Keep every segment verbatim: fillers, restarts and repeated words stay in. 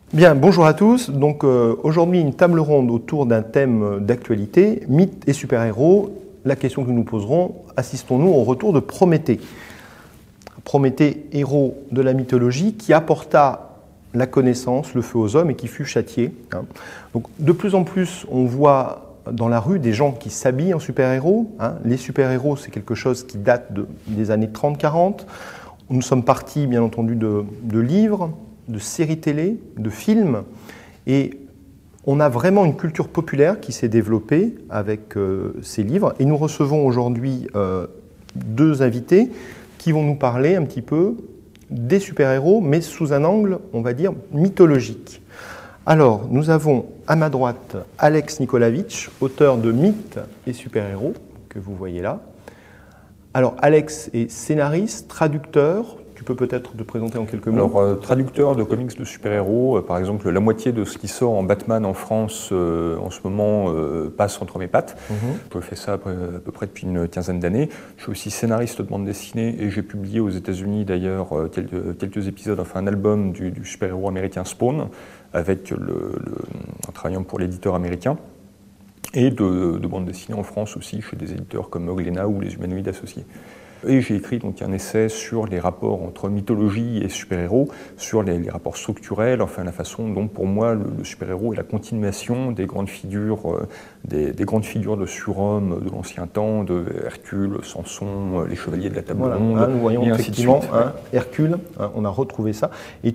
Bien, bonjour à tous. Donc euh, aujourd'hui, une table ronde autour d'un thème d'actualité, mythes et super-héros. La question que nous nous poserons, assistons-nous au retour de Prométhée. Prométhée, héros de la mythologie, qui apporta la connaissance, le feu aux hommes et qui fut châtié. Hein. Donc, de plus en plus, on voit dans la rue des gens qui s'habillent en super-héros. Hein. Les super-héros, c'est quelque chose qui date de, des années trente quarante. Nous sommes partis, bien entendu, de, de livres, de séries télé, de films. Et on a vraiment une culture populaire qui s'est développée avec euh, ces livres. Et nous recevons aujourd'hui euh, deux invités qui vont nous parler un petit peu des super-héros, mais sous un angle, on va dire, mythologique. Alors, nous avons à ma droite Alex Nikolavitch, auteur de Mythes et super-héros, que vous voyez là. Alors, Alex est scénariste, traducteur. Tu peux peut-être te présenter en quelques mots. Alors, euh, traducteur de comics de super-héros, euh, par exemple, la moitié de ce qui sort en Batman en France euh, en ce moment euh, passe entre mes pattes. Mm-hmm. Je fais ça à peu, à peu près depuis une quinzaine d'années. Je suis aussi scénariste de bande dessinée et j'ai publié aux États-Unis d'ailleurs euh, quelques, quelques épisodes, enfin un album du, du super-héros américain Spawn, avec le, le, en travaillant pour l'éditeur américain. Et de, de bande dessinée en France aussi, chez des éditeurs comme Glénat ou les Humanoïdes Associés. Et j'ai écrit donc un essai sur les rapports entre mythologie et super-héros, sur les, les rapports structurels, enfin la façon dont pour moi le, le super-héros est la continuation des grandes figures, euh, des, des grandes figures de surhommes de l'ancien temps, de Hercule, Samson, euh, les chevaliers de la table voilà, ronde. Hein, nous voyons effectivement hein, Hercule, hein, on a retrouvé ça. Et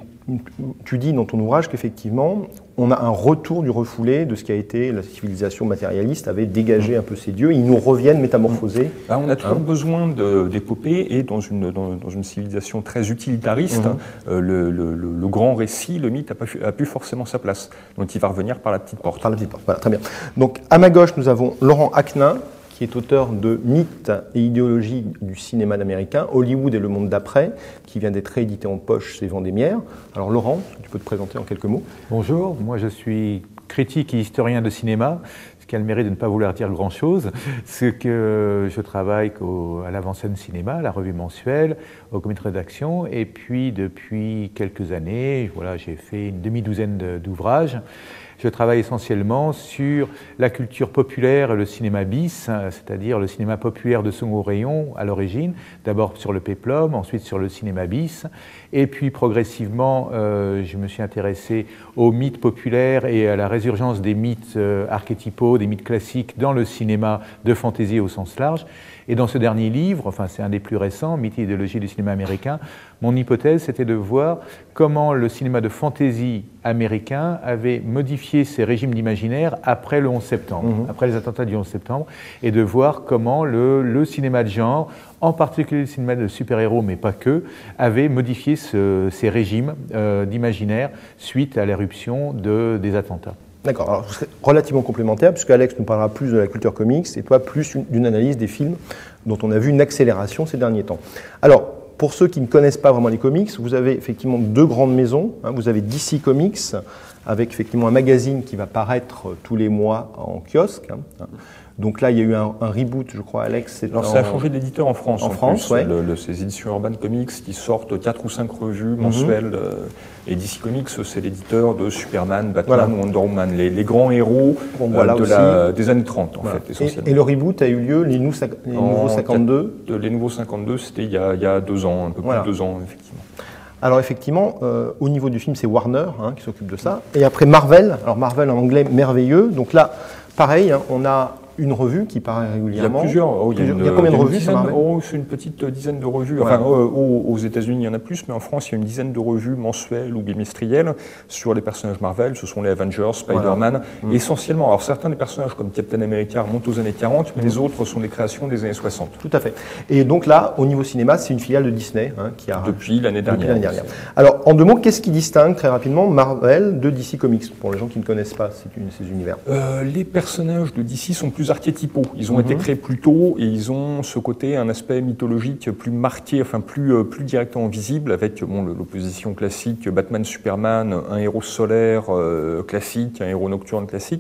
tu dis dans ton ouvrage qu'effectivement, on a un retour du refoulé de ce qui a été la civilisation matérialiste, avait dégagé un peu ses dieux, ils nous reviennent métamorphosés. Ben, on a toujours hein. besoin d'épopées et dans une, dans, dans une civilisation très utilitariste, mm-hmm. euh, le, le, le, le grand récit, le mythe, n'a pas a plus forcément sa place. Donc il va revenir par la petite porte. Par la petite porte, voilà, très bien. Donc à ma gauche, nous avons Laurent Aknin, qui est auteur de Mythes et idéologie du cinéma américain, Hollywood et le monde d'après, qui vient d'être réédité en poche chez Vendémiaire. Alors Laurent, tu peux te présenter en quelques mots? Bonjour, moi je suis critique et historien de cinéma, ce qui a le mérite de ne pas vouloir dire grand-chose. C'est que je travaille au, à l'Avant-Scène Cinéma, à la revue mensuelle, au comité de rédaction, et puis depuis quelques années, voilà, j'ai fait une demi-douzaine d'ouvrages. Je travaille essentiellement sur la culture populaire et le cinéma bis, c'est-à-dire le cinéma populaire de second rayon à l'origine, d'abord sur le péplum, ensuite sur le cinéma bis, et puis progressivement euh, je me suis intéressé aux mythes populaires et à la résurgence des mythes euh, archétypaux, des mythes classiques dans le cinéma de fantaisie au sens large. Et dans ce dernier livre, enfin c'est un des plus récents, Mythes et idéologie du cinéma américain, mon hypothèse c'était de voir comment le cinéma de fantaisie américain avait modifié ses régimes d'imaginaire après le onze septembre, mmh. après les attentats du onze septembre, et de voir comment le, le cinéma de genre, en particulier le cinéma de super-héros, mais pas que, avait modifié ce, ces régimes euh, d'imaginaire suite à l'éruption de, des attentats. D'accord, alors ce serait relativement complémentaire, puisque Alex nous parlera plus de la culture comics et toi plus d'une analyse des films dont on a vu une accélération ces derniers temps. Alors, pour ceux qui ne connaissent pas vraiment les comics, vous avez effectivement deux grandes maisons. Hein, vous avez D C Comics, avec effectivement un magazine qui va paraître tous les mois en kiosque. Hein. Donc là, il y a eu un, un reboot, je crois, Alex. Alors, ça a changé d'éditeur en France. En, en France, plus, ouais. Le, le, ces éditions Urban Comics qui sortent quatre ou cinq revues mensuelles. Mm-hmm. euh, et D C Comics, c'est l'éditeur de Superman, Batman, voilà. Wonder Woman, les, les grands héros bon, voilà euh, de la, des années trente, en voilà. fait, essentiellement. Et, et le reboot a eu lieu, les, nous, les nouveaux cinquante-deux de, Les nouveaux cinquante-deux, c'était il, il y a deux ans, un peu voilà. plus de deux ans, effectivement. Alors effectivement, euh, au niveau du film, c'est Warner hein, qui s'occupe de ça. Et après Marvel, alors Marvel en anglais, merveilleux. Donc là, pareil, hein, on a une revue qui paraît régulièrement. Il y a plusieurs. Oh, il, y a une, il y a combien de revues sur Marvel ? Oh, c'est une petite dizaine de revues. Enfin, ouais. euh, aux, aux États-Unis, il y en a plus, mais en France, il y a une dizaine de revues mensuelles ou bimestrielles sur les personnages Marvel. Ce sont les Avengers, Spider-Man, voilà. mmh. essentiellement. Alors, certains des personnages comme Captain America remontent aux années quarante, mais mmh. les autres sont des créations des années soixante. Tout à fait. Et donc là, au niveau cinéma, c'est une filiale de Disney hein, qui a depuis l'année dernière. Depuis dernière. Alors, en deux mots, qu'est-ce qui distingue très rapidement Marvel de D C Comics pour les gens qui ne connaissent pas ces univers ? euh, Les personnages de D C sont plus archétypaux. Ils ont mmh. été créés plus tôt et ils ont ce côté, un aspect mythologique plus marqué, enfin plus, euh, plus directement visible avec bon, l'opposition classique Batman-Superman, un héros solaire euh, classique, un héros nocturne classique.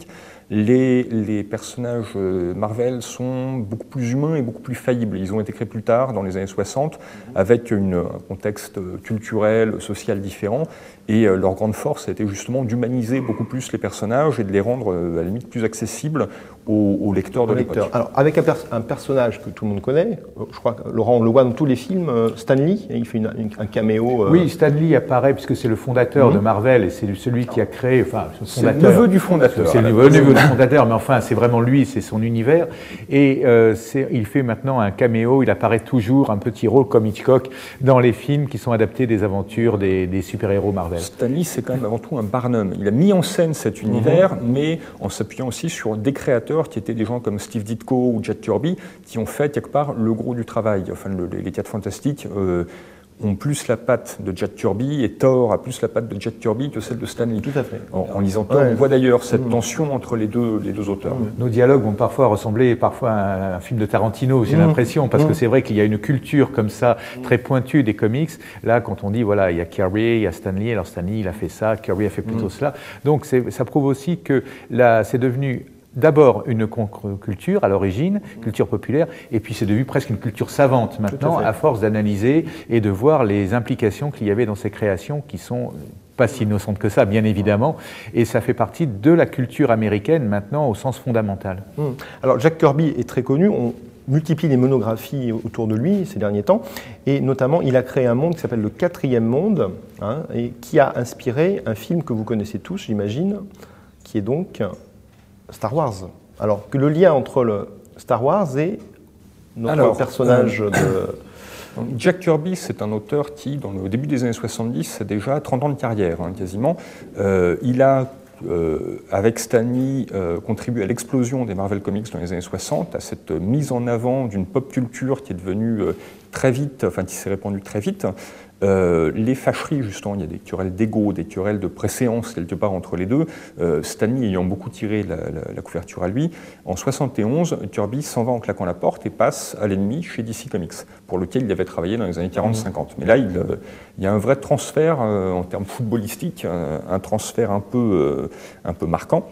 les, les personnages Marvel sont beaucoup plus humains et beaucoup plus faillibles. Ils ont été créés plus tard, dans les années soixante, avec une, un contexte culturel, social différent, et euh, leur grande force a été justement d'humaniser beaucoup plus les personnages et de les rendre euh, à la limite plus accessibles aux, aux lecteurs de l'époque. Alors avec un, pers un personnage que tout le monde connaît, je crois que Laurent, on le voit dans tous les films, euh, Stan Lee, il fait une, une, un caméo. Euh... Oui, Stan Lee apparaît puisque c'est le fondateur mmh. de Marvel et c'est celui qui a créé, enfin, c'est le neveu du fondateur. C'est le neveu du fondateur, mais enfin, c'est vraiment lui, c'est son univers. Et euh, il fait maintenant un caméo, il apparaît toujours un petit rôle comme Hitchcock dans les films qui sont adaptés des aventures des, des super-héros Marvel. Stan Lee, c'est quand même avant tout un Barnum. Il a mis en scène cet univers, mmh. mais en s'appuyant aussi sur des créateurs qui étaient des gens comme Steve Ditko ou Jack Kirby, qui ont fait quelque part le gros du travail. Enfin, le, les Quatre Fantastiques euh, ont plus la patte de Jack Kirby, et Thor a plus la patte de Jack Kirby que celle de Stan Lee. Tout à fait. En, en lisant Thor, ouais. on voit d'ailleurs cette mmh. tension entre les deux, les deux auteurs. Mmh. Nos dialogues vont parfois ressembler parfois à un film de Tarantino, j'ai mmh. l'impression, parce mmh. que c'est vrai qu'il y a une culture comme ça, très pointue des comics. Là, quand on dit, voilà, il y a Kirby, il y a Stan Lee, alors Stan Lee, il a fait ça, Kirby a fait plutôt mmh. cela. Donc, ça prouve aussi que là, c'est devenu d'abord une culture à l'origine, culture populaire, et puis c'est devenu presque une culture savante maintenant, à, à force d'analyser et de voir les implications qu'il y avait dans ces créations qui sont pas si innocentes que ça, bien évidemment, et ça fait partie de la culture américaine maintenant au sens fondamental. Mmh. Alors Jack Kirby est très connu, on multiplie les monographies autour de lui ces derniers temps, et notamment il a créé un monde qui s'appelle le Quatrième Monde, hein, et qui a inspiré un film que vous connaissez tous, j'imagine, qui est donc Star Wars. Alors, que le lien entre le Star Wars et notre Alors, personnage euh, de... Jack Kirby, c'est un auteur qui, dans le début des années soixante-dix, a déjà trente ans de carrière, hein, quasiment. Euh, il a, euh, avec Stan Lee, euh, contribué à l'explosion des Marvel Comics dans les années soixante, à cette mise en avant d'une pop culture qui est devenue euh, très vite, enfin qui s'est répandue très vite. Euh, les fâcheries, justement, il y a des querelles d'ego, des querelles de préséance quelque part entre les deux. Euh, Stan Lee ayant beaucoup tiré la, la, la couverture à lui, en soixante et onze, Kirby s'en va en claquant la porte et passe à l'ennemi chez D C Comics, pour lequel il avait travaillé dans les années quarante cinquante. Mais là, il, euh, il y a un vrai transfert euh, en termes footballistiques, un, un transfert un peu, euh, un peu marquant.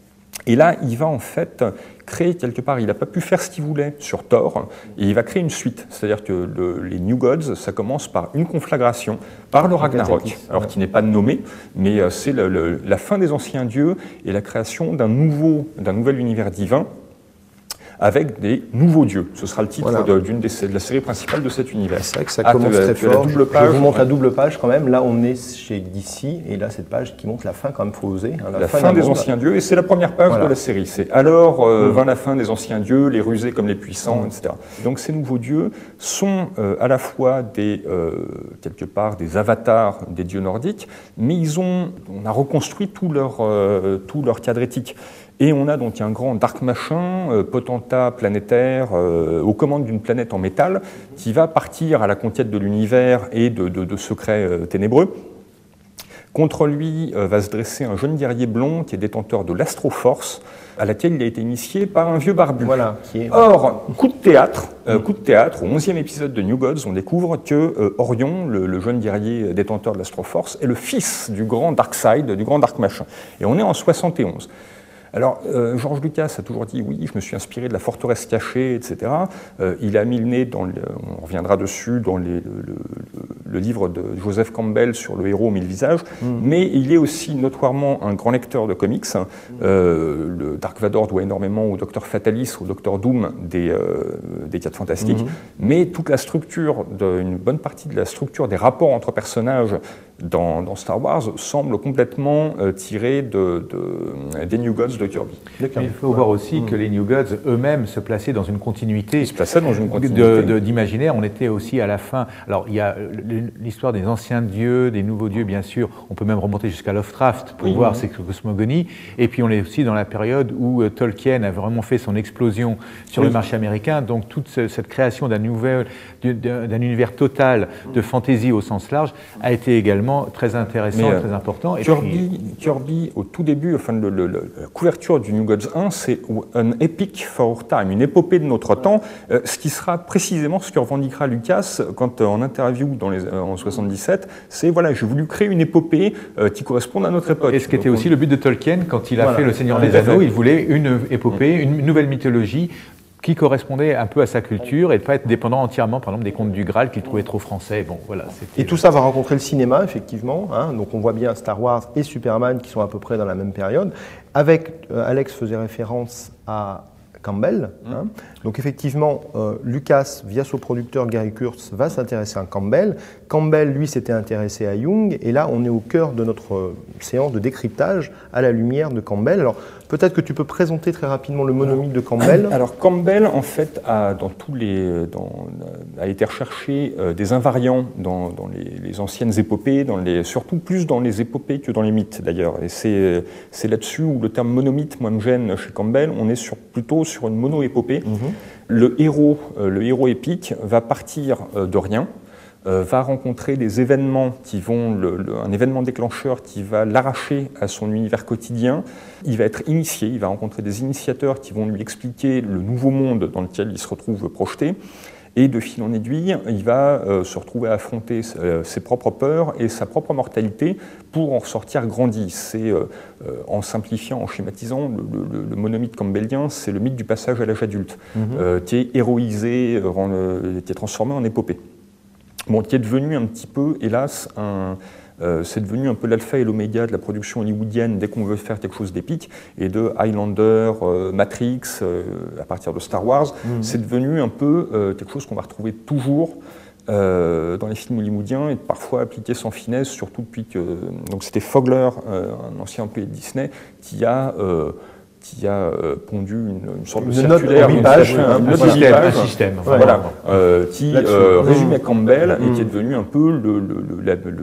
Et là, il va en fait créer quelque part, il n'a pas pu faire ce qu'il voulait sur Thor, et il va créer une suite. C'est-à-dire que le, les New Gods, ça commence par une conflagration, par le Ragnarok, alors qui n'est pas nommé, mais c'est le, le, la fin des anciens dieux et la création d'un nouveau, d'un nouvel univers divin, avec des nouveaux dieux. Ce sera le titre voilà. de, d'une des, de la série principale de cet univers. C'est vrai que ça ah, commence très fort. Je vous montre la double page quand même. Là, on est chez D C, et là, cette page qui montre la fin, quand même, il faut oser. Hein, la, la fin, fin des monde. anciens dieux, et c'est la première page voilà. de la série. C'est alors euh, mmh. vint la fin des anciens dieux, les rusés comme les puissants, mmh. et cetera. Donc ces nouveaux dieux sont euh, à la fois des, euh, quelque part, des avatars des dieux nordiques, mais ils ont, on a reconstruit tout leur, euh, tout leur cadre éthique. Et on a donc un grand Dark Machin, euh, potentat planétaire, euh, aux commandes d'une planète en métal, qui va partir à la conquête de l'univers et de, de, de secrets euh, ténébreux. Contre lui euh, va se dresser un jeune guerrier blond qui est détenteur de l'Astroforce, à laquelle il a été initié par un vieux barbu. Voilà, qui est... Or, coup de théâtre, euh, coup de théâtre, au onzième épisode de New Gods, on découvre que euh, Orion, le, le jeune guerrier détenteur de l'Astroforce, est le fils du grand Darkseid, du grand Dark Machin. Et on est en soixante et onze. Alors, euh, George Lucas a toujours dit, oui, je me suis inspiré de la forteresse cachée, et cetera. Euh, il a mis le nez, dans le, on reviendra dessus, dans les, le, le, le livre de Joseph Campbell sur le héros aux mille visages, mmh. mais il est aussi notoirement un grand lecteur de comics. Mmh. Euh, le Dark Vador doit énormément au Docteur Fatalis, au Docteur Doom des, euh, des Quatre Fantastiques, mmh. mais toute la structure, de, une bonne partie de la structure des rapports entre personnages dans, dans Star Wars semble complètement euh, tirée de, de, des New Gods de Kirby. Mais il faut voir aussi mmh. que les New Gods eux-mêmes se plaçaient dans une continuité, Ils se plaçaient dans une continuité. De, de, d'imaginaire. On était aussi à la fin. Alors il y a l'histoire des anciens dieux, des nouveaux dieux, bien sûr. On peut même remonter jusqu'à Lovecraft pour oui, voir oui. ces cosmogonies. Et puis on est aussi dans la période où euh, Tolkien a vraiment fait son explosion sur oui. le marché américain. Donc toute ce, cette création d'un, nouvel, d'un, d'un univers total de fantasy au sens large a été également très intéressant, Mais, euh, très important. Et Kirby, puis... Kirby, au tout début, enfin le, le, le, la couverture du New Gods un, c'est un epic for our time, une épopée de notre temps, euh, ce qui sera précisément ce que revendiquera Lucas quand, euh, en interview dans les, en soixante-dix-sept, c'est voilà, j'ai voulu créer une épopée euh, qui corresponde à notre époque. Et ce qui était Donc, aussi on... le but de Tolkien quand il a voilà. fait Le Seigneur Ouais, des Anneaux, fait. il voulait une épopée, une nouvelle mythologie qui correspondait un peu à sa culture et de ne pas être dépendant entièrement, par exemple, des contes du Graal qu'il trouvait trop français. Bon, voilà, et tout ça va rencontrer le cinéma, effectivement. Hein, donc on voit bien Star Wars et Superman qui sont à peu près dans la même période. Avec, euh, Alex faisait référence à Campbell. Mmh. Hein. Donc effectivement, euh, Lucas, via son producteur Gary Kurtz, va s'intéresser à Campbell. Campbell, lui, s'était intéressé à Jung. Et là, on est au cœur de notre euh, séance de décryptage à la lumière de Campbell. Alors, peut-être que tu peux présenter très rapidement le monomythe de Campbell. Alors, Campbell, en fait, a, dans tous les, dans, a été recherché euh, des invariants dans, dans les, les anciennes épopées, dans les, surtout plus dans les épopées que dans les mythes, d'ailleurs. Et c'est, c'est là-dessus où le terme monomythe, moi, me gêne chez Campbell. On est sur, plutôt sur une mono-épopée. Mmh. Le héros, euh, le héros épique va partir euh, de rien, euh, va rencontrer des événements qui vont, le, le, un événement déclencheur qui va l'arracher à son univers quotidien. Il va être initié, il va rencontrer des initiateurs qui vont lui expliquer le nouveau monde dans lequel il se retrouve projeté. Et de fil en aiguille, il va euh, se retrouver à affronter euh, ses propres peurs et sa propre mortalité pour en ressortir grandi. C'est, euh, euh, en simplifiant, en schématisant, le, le, le monomythe campbellien, c'est le mythe du passage à l'âge adulte, mm-hmm. euh, qui est héroïsé, euh, qui est transformé en épopée. Bon, qui est devenu un petit peu, hélas, un... Euh, c'est devenu un peu l'alpha et l'oméga de la production hollywoodienne dès qu'on veut faire quelque chose d'épique, et de Highlander, euh, Matrix, euh, à partir de Star Wars, mmh. c'est devenu un peu euh, quelque chose qu'on va retrouver toujours euh, dans les films hollywoodiens, et parfois appliqué sans finesse, surtout depuis que... Donc c'était Fogler, euh, un ancien employé de Disney, qui a... Euh, qui a euh, pondu une, une sorte de circulaire, une page, un, un, un, système, un système, ouais, voilà, euh, qui euh, résumait Campbell mmh. et qui est devenu un peu le, le, le, la, le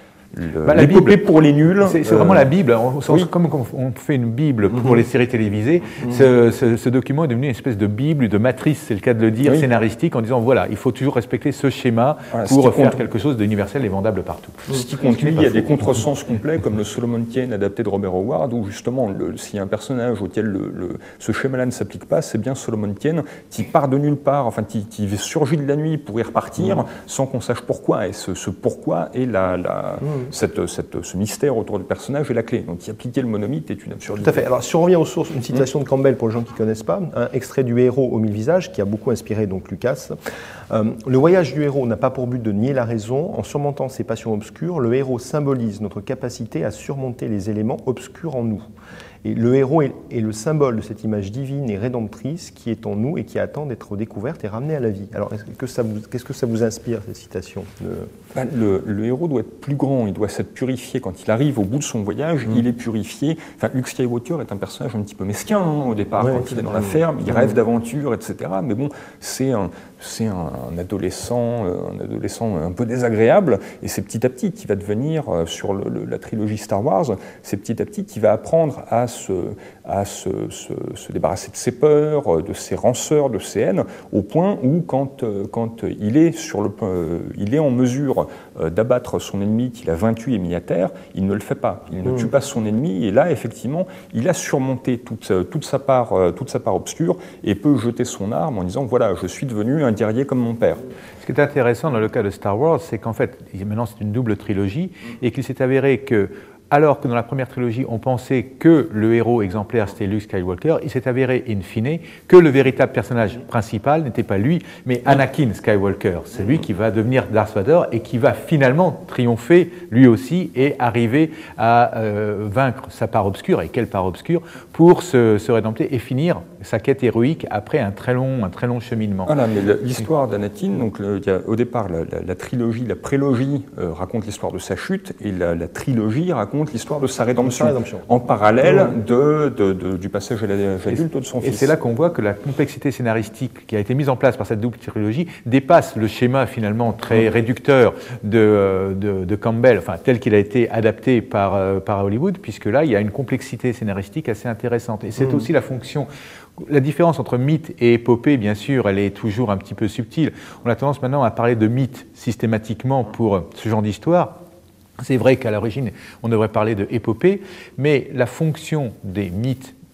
Le, bah, la Bible pour les nuls. C'est, c'est euh, vraiment la Bible. On, oui. Comme on fait une Bible pour mm-hmm. les séries télévisées, mm-hmm. ce, ce, ce document est devenu une espèce de Bible, de matrice, c'est le cas de le dire, oui. scénaristique, en disant voilà, il faut toujours respecter ce schéma voilà, pour faire compte... quelque chose d'universel et vendable partout. Ce qui compte, lui, il y a des contresens complets, comme le Solomon-Kane adapté de Robert Howard, où justement, le, s'il y a un personnage auquel le, le, ce schéma-là ne s'applique pas, c'est bien Solomon-Kane qui part de nulle part, enfin qui, qui surgit de la nuit pour y repartir, mm-hmm. sans qu'on sache pourquoi. Et ce, ce pourquoi est la, la, mm-hmm. cette, cette ce mystère autour du personnage est la clé. Donc y appliquer le monomythe est une absurdité. Tout à fait. Alors si on revient aux sources, une citation mmh. de Campbell pour les gens qui ne connaissent pas, un extrait du Héros aux mille visages qui a beaucoup inspiré donc Lucas. Euh, le voyage du héros n'a pas pour but de nier la raison. En surmontant ses passions obscures, le héros symbolise notre capacité à surmonter les éléments obscurs en nous. Et le héros est, est le symbole de cette image divine et rédemptrice qui est en nous et qui attend d'être découverte et ramenée à la vie. Alors, est-ce que ça vous, qu'est-ce que ça vous inspire, cette citation de... ben, le, le héros doit être plus grand, il doit s'être purifié. Quand il arrive au bout de son voyage, mmh. il est purifié. Enfin, Luke Skywalker est un personnage un petit peu mesquin hein, au départ, ouais, quand il est dans la ferme, il mmh. rêve d'aventure, et cetera. Mais bon, c'est un, c'est un, un, adolescent, un adolescent un peu désagréable, et c'est petit à petit qu'il va devenir, sur le, le, la trilogie Star Wars, c'est petit à petit qu'il va apprendre à Se, à se, se, se débarrasser de ses peurs, de ses ranceurs, de ses haines, au point où, quand, quand il, est sur le, euh, il est en mesure euh, d'abattre son ennemi qu'il a vaincu et mis à terre, il ne le fait pas. Il ne mmh. tue pas son ennemi, et là, effectivement, il a surmonté toute, toute, sa part, euh, toute sa part obscure et peut jeter son arme en disant « Voilà, je suis devenu un guerrier comme mon père ». Ce qui est intéressant dans le cas de Star Wars, c'est qu'en fait, maintenant c'est une double trilogie, et qu'il s'est avéré que alors que dans la première trilogie, on pensait que le héros exemplaire, c'était Luke Skywalker, il s'est avéré, in fine, que le véritable personnage principal n'était pas lui, mais Anakin Skywalker. C'est lui qui va devenir Darth Vader et qui va finalement triompher, lui aussi, et arriver à euh, vaincre sa part obscure, et quelle part obscure, pour se, se rédempter et finir sa quête héroïque après un très long, un très long cheminement. Voilà, mais l'histoire d'Anakin, donc le, il y a, au départ, la, la, la trilogie, la prélogie euh, raconte l'histoire de sa chute, et la, la trilogie raconte l'histoire de sa rédemption, rédemption. en parallèle de, de, de, du passage à l'âge adulte de son et fils. Et c'est là qu'on voit que la complexité scénaristique qui a été mise en place par cette double trilogie dépasse le schéma finalement très réducteur de, de, de Campbell, enfin tel qu'il a été adapté par, par Hollywood, puisque là il y a une complexité scénaristique assez intéressante. Et c'est mmh. aussi la fonction... La différence entre mythe et épopée, bien sûr, elle est toujours un petit peu subtile. On a tendance maintenant à parler de mythe systématiquement pour ce genre d'histoire. C'est vrai qu'à l'origine, on devrait parler de épopée, mais la fonction des mythes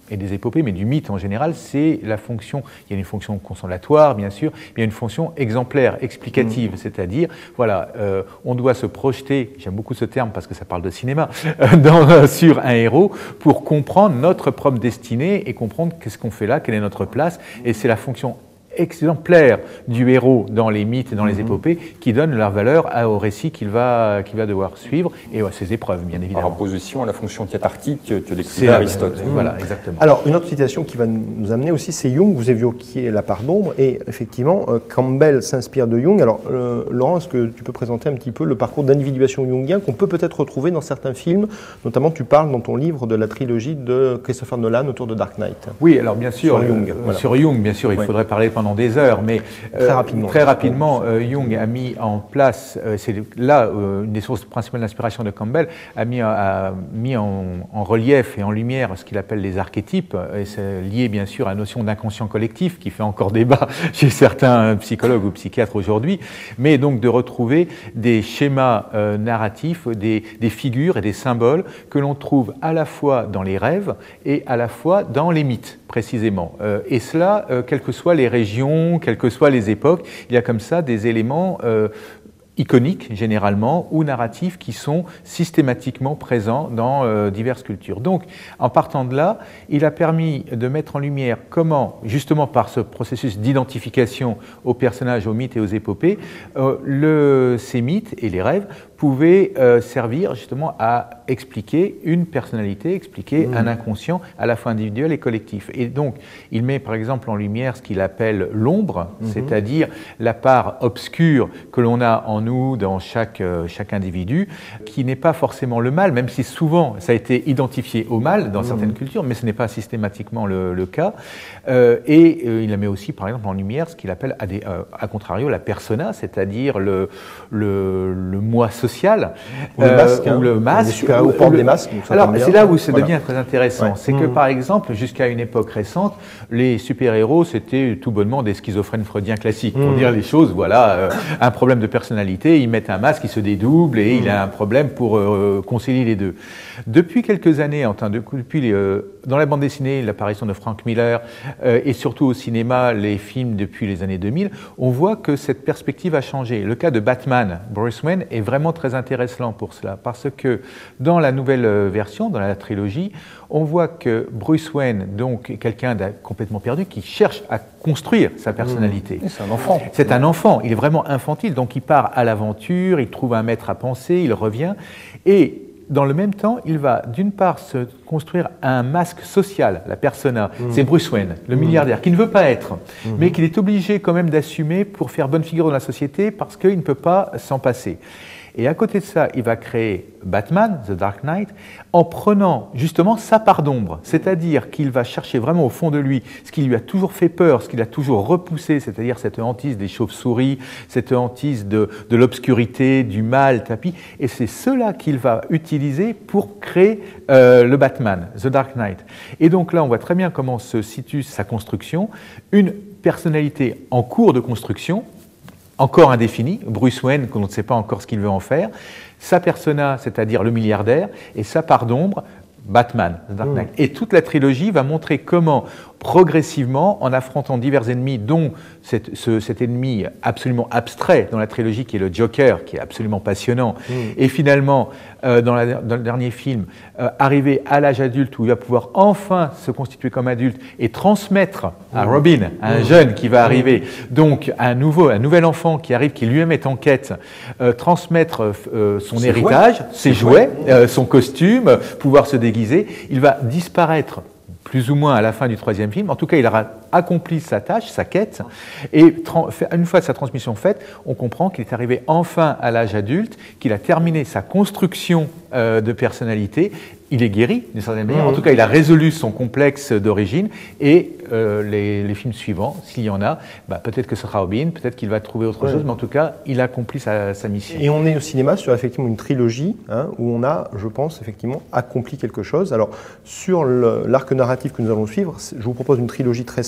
et des épopées, mais du mythe en général, c'est la fonction, il y a une fonction consolatoire, bien sûr, mais il y a une fonction exemplaire, explicative, mmh. c'est-à-dire, voilà, euh, on doit se projeter, j'aime beaucoup ce terme parce que ça parle de cinéma, dans, euh, sur un héros pour comprendre notre propre destinée et comprendre qu'est-ce qu'on fait là, quelle est notre place, et c'est la fonction exemplaire du héros dans les mythes et dans les mmh. épopées qui donne leur valeur au récit qu'il va, qu'il va devoir suivre et à ses épreuves, bien évidemment. Par opposition à la fonction cathartique que décrivait Aristote. Mmh. Voilà, exactement. Alors, une autre citation qui va nous amener aussi, c'est Jung. Vous évoquiez la part d'ombre et effectivement, euh, Campbell s'inspire de Jung. Alors, euh, Laurent, est-ce que tu peux présenter un petit peu le parcours d'individuation jungien qu'on peut peut-être retrouver dans certains films? Notamment, tu parles dans ton livre de la trilogie de Christopher Nolan autour de Dark Knight. Oui, alors bien sûr, sur Jung, euh, voilà. sur Jung, bien sûr, il ouais. faudrait parler pendant des heures, mais euh, très rapidement, très rapidement euh, Jung a mis en place, euh, c'est là euh, une des sources principales d'inspiration de Campbell, a mis, a mis en, en relief et en lumière ce qu'il appelle les archétypes, et c'est lié bien sûr à la notion d'inconscient collectif qui fait encore débat chez certains psychologues ou psychiatres aujourd'hui, mais donc de retrouver des schémas euh, narratifs, des, des figures et des symboles que l'on trouve à la fois dans les rêves et à la fois dans les mythes, précisément. Euh, et cela, euh, quelles que soient les régions, quelles que soient les époques, il y a comme ça des éléments euh, iconiques, généralement, ou narratifs qui sont systématiquement présents dans euh, diverses cultures. Donc, en partant de là, il a permis de mettre en lumière comment, justement par ce processus d'identification aux personnages, aux mythes et aux épopées, euh, le, ces mythes et les rêves pouvaient euh, servir justement à expliquer une personnalité, expliquer mmh. un inconscient à la fois individuel et collectif. Et donc, il met par exemple en lumière ce qu'il appelle l'ombre, mmh. c'est-à-dire la part obscure que l'on a en nous, dans chaque, euh, chaque individu, qui n'est pas forcément le mal, même si souvent ça a été identifié au mal dans mmh. certaines cultures, mais ce n'est pas systématiquement le, le cas. Euh, et euh, il met aussi par exemple en lumière ce qu'il appelle à, des, euh, à contrario la persona, c'est-à-dire le, le, le moi social, social, ou le masque, euh, hein. ou le masque. Les super-héros portent des masques. Alors, c'est là où ça voilà. devient très intéressant. Ouais. C'est mmh. que, par exemple, jusqu'à une époque récente, les super-héros, c'était tout bonnement des schizophrènes freudiens classiques. Mmh. Pour dire les choses, voilà, euh, un problème de personnalité, ils mettent un masque, il se dédouble et mmh. il a un problème pour euh, concilier les deux. Depuis quelques années, enfin, depuis les, euh, dans la bande dessinée, l'apparition de Frank Miller euh, et surtout au cinéma, les films depuis les années deux mille, on voit que cette perspective a changé. Le cas de Batman, Bruce Wayne, est vraiment très intéressant pour cela, parce que dans la nouvelle version, dans la trilogie, on voit que Bruce Wayne, donc quelqu'un de complètement perdu, qui cherche à construire sa personnalité. Mmh. C'est un enfant. C'est un enfant, il est vraiment infantile, donc il part à l'aventure, il trouve un maître à penser, il revient, et dans le même temps, il va d'une part se construire un masque social, la persona. Mmh. C'est Bruce Wayne, le mmh. milliardaire, qui ne veut pas être, mmh. mais qu'il est obligé quand même d'assumer pour faire bonne figure dans la société parce qu'il ne peut pas s'en passer. Et à côté de ça, il va créer Batman, The Dark Knight, en prenant justement sa part d'ombre. C'est-à-dire qu'il va chercher vraiment au fond de lui ce qui lui a toujours fait peur, ce qu'il a toujours repoussé, c'est-à-dire cette hantise des chauves-souris, cette hantise de, de l'obscurité, du mal, tapis. Et c'est cela qu'il va utiliser pour créer euh, le Batman, The Dark Knight. Et donc là, on voit très bien comment se situe sa construction. Une personnalité en cours de construction, encore indéfini, Bruce Wayne, qu'on ne sait pas encore ce qu'il veut en faire, sa persona, c'est-à-dire le milliardaire, et sa part d'ombre, Batman, The Dark Knight. Mmh. Et toute la trilogie va montrer comment, progressivement, en affrontant divers ennemis, dont cet, ce, cet ennemi absolument abstrait dans la trilogie, qui est le Joker, qui est absolument passionnant, mmh. et finalement, euh, dans, la, dans le dernier film, euh, arriver à l'âge adulte, où il va pouvoir enfin se constituer comme adulte et transmettre mmh. à Robin, à un mmh. jeune qui va arriver, mmh. donc un, nouveau, un nouvel enfant qui arrive, qui lui-même est en quête, euh, transmettre euh, son ses héritage, jouets. ses jouets, euh, son costume, pouvoir se déguiser, il va disparaître plus ou moins à la fin du troisième film. En tout cas, il aura accompli sa tâche, sa quête, et une fois sa transmission faite, on comprend qu'il est arrivé enfin à l'âge adulte, qu'il a terminé sa construction euh, de personnalité. Il est guéri, d'une certaine manière. Mmh. En tout cas, il a résolu son complexe d'origine, et euh, les, les films suivants, s'il y en a, bah, peut-être que ce sera Robin, peut-être qu'il va trouver autre ouais. chose, mais en tout cas, il a accompli sa, sa mission. Et on est au cinéma sur effectivement une trilogie, hein, où on a, je pense, effectivement accompli quelque chose. Alors, sur le, l'arc narratif que nous allons suivre, je vous propose une trilogie très simple,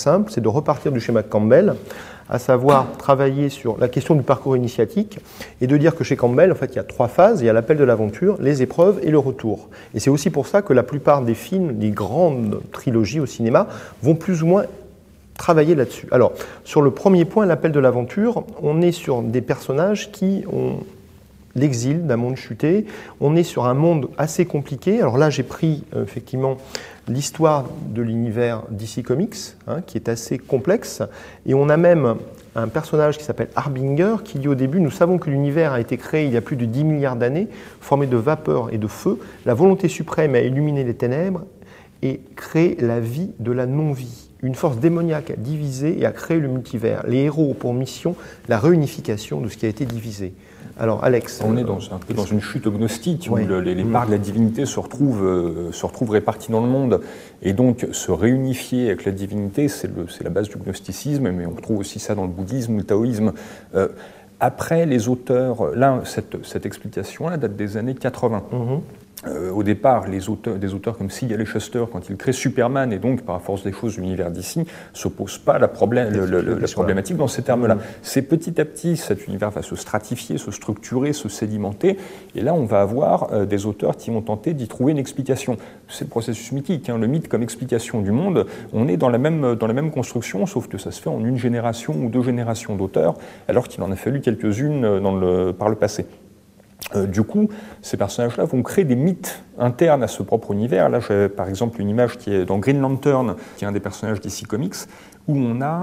simple, c'est de repartir du schéma de Campbell, à savoir travailler sur la question du parcours initiatique et de dire que chez Campbell, en fait, il y a trois phases. Il y a l'appel de l'aventure, les épreuves et le retour. Et c'est aussi pour ça que la plupart des films, des grandes trilogies au cinéma, vont plus ou moins travailler là-dessus. Alors, sur le premier point, l'appel de l'aventure, on est sur des personnages qui ont l'exil d'un monde chuté. On est sur un monde assez compliqué. Alors là, j'ai pris euh, effectivement l'histoire de l'univers D C Comics, hein, qui est assez complexe. Et on a même un personnage qui s'appelle Harbinger, qui dit au début, nous savons que l'univers a été créé il y a plus de dix milliards d'années, formé de vapeur et de feu. La volonté suprême a illuminé les ténèbres et créé la vie de la non-vie. Une force démoniaque a divisé et a créé le multivers. Les héros ont pour mission la réunification de ce qui a été divisé. Alors, Alex. On est dans, un peu dans une chute gnostique où oui. le, les, les parts de la divinité se retrouvent, euh, se retrouvent réparties dans le monde. Et donc, se réunifier avec la divinité, c'est la base du gnosticisme, mais on retrouve aussi ça dans le bouddhisme ou le taoïsme. Euh, après, les auteurs, là, cette, cette explication-là date des années quatre-vingts. Mm-hmm. Euh, au départ, les auteurs, des auteurs comme Siegel et Shuster, quand ils créent Superman, et donc par la force des choses, l'univers d'ici, ne s'opposent pas à la, problème, le, le, la problématique dans ces termes-là. Mmh. C'est petit à petit, cet univers va se stratifier, se structurer, se sédimenter, et là on va avoir euh, des auteurs qui vont tenter d'y trouver une explication. C'est le processus mythique, hein, le mythe comme explication du monde. On est dans la, même, dans la même construction, sauf que ça se fait en une génération ou deux générations d'auteurs, alors qu'il en a fallu quelques-unes le, par le passé. Euh, du coup, ces personnages-là vont créer des mythes internes à ce propre univers. Là, j'ai par exemple une image qui est dans Green Lantern, qui est un des personnages D C Comics, où on a,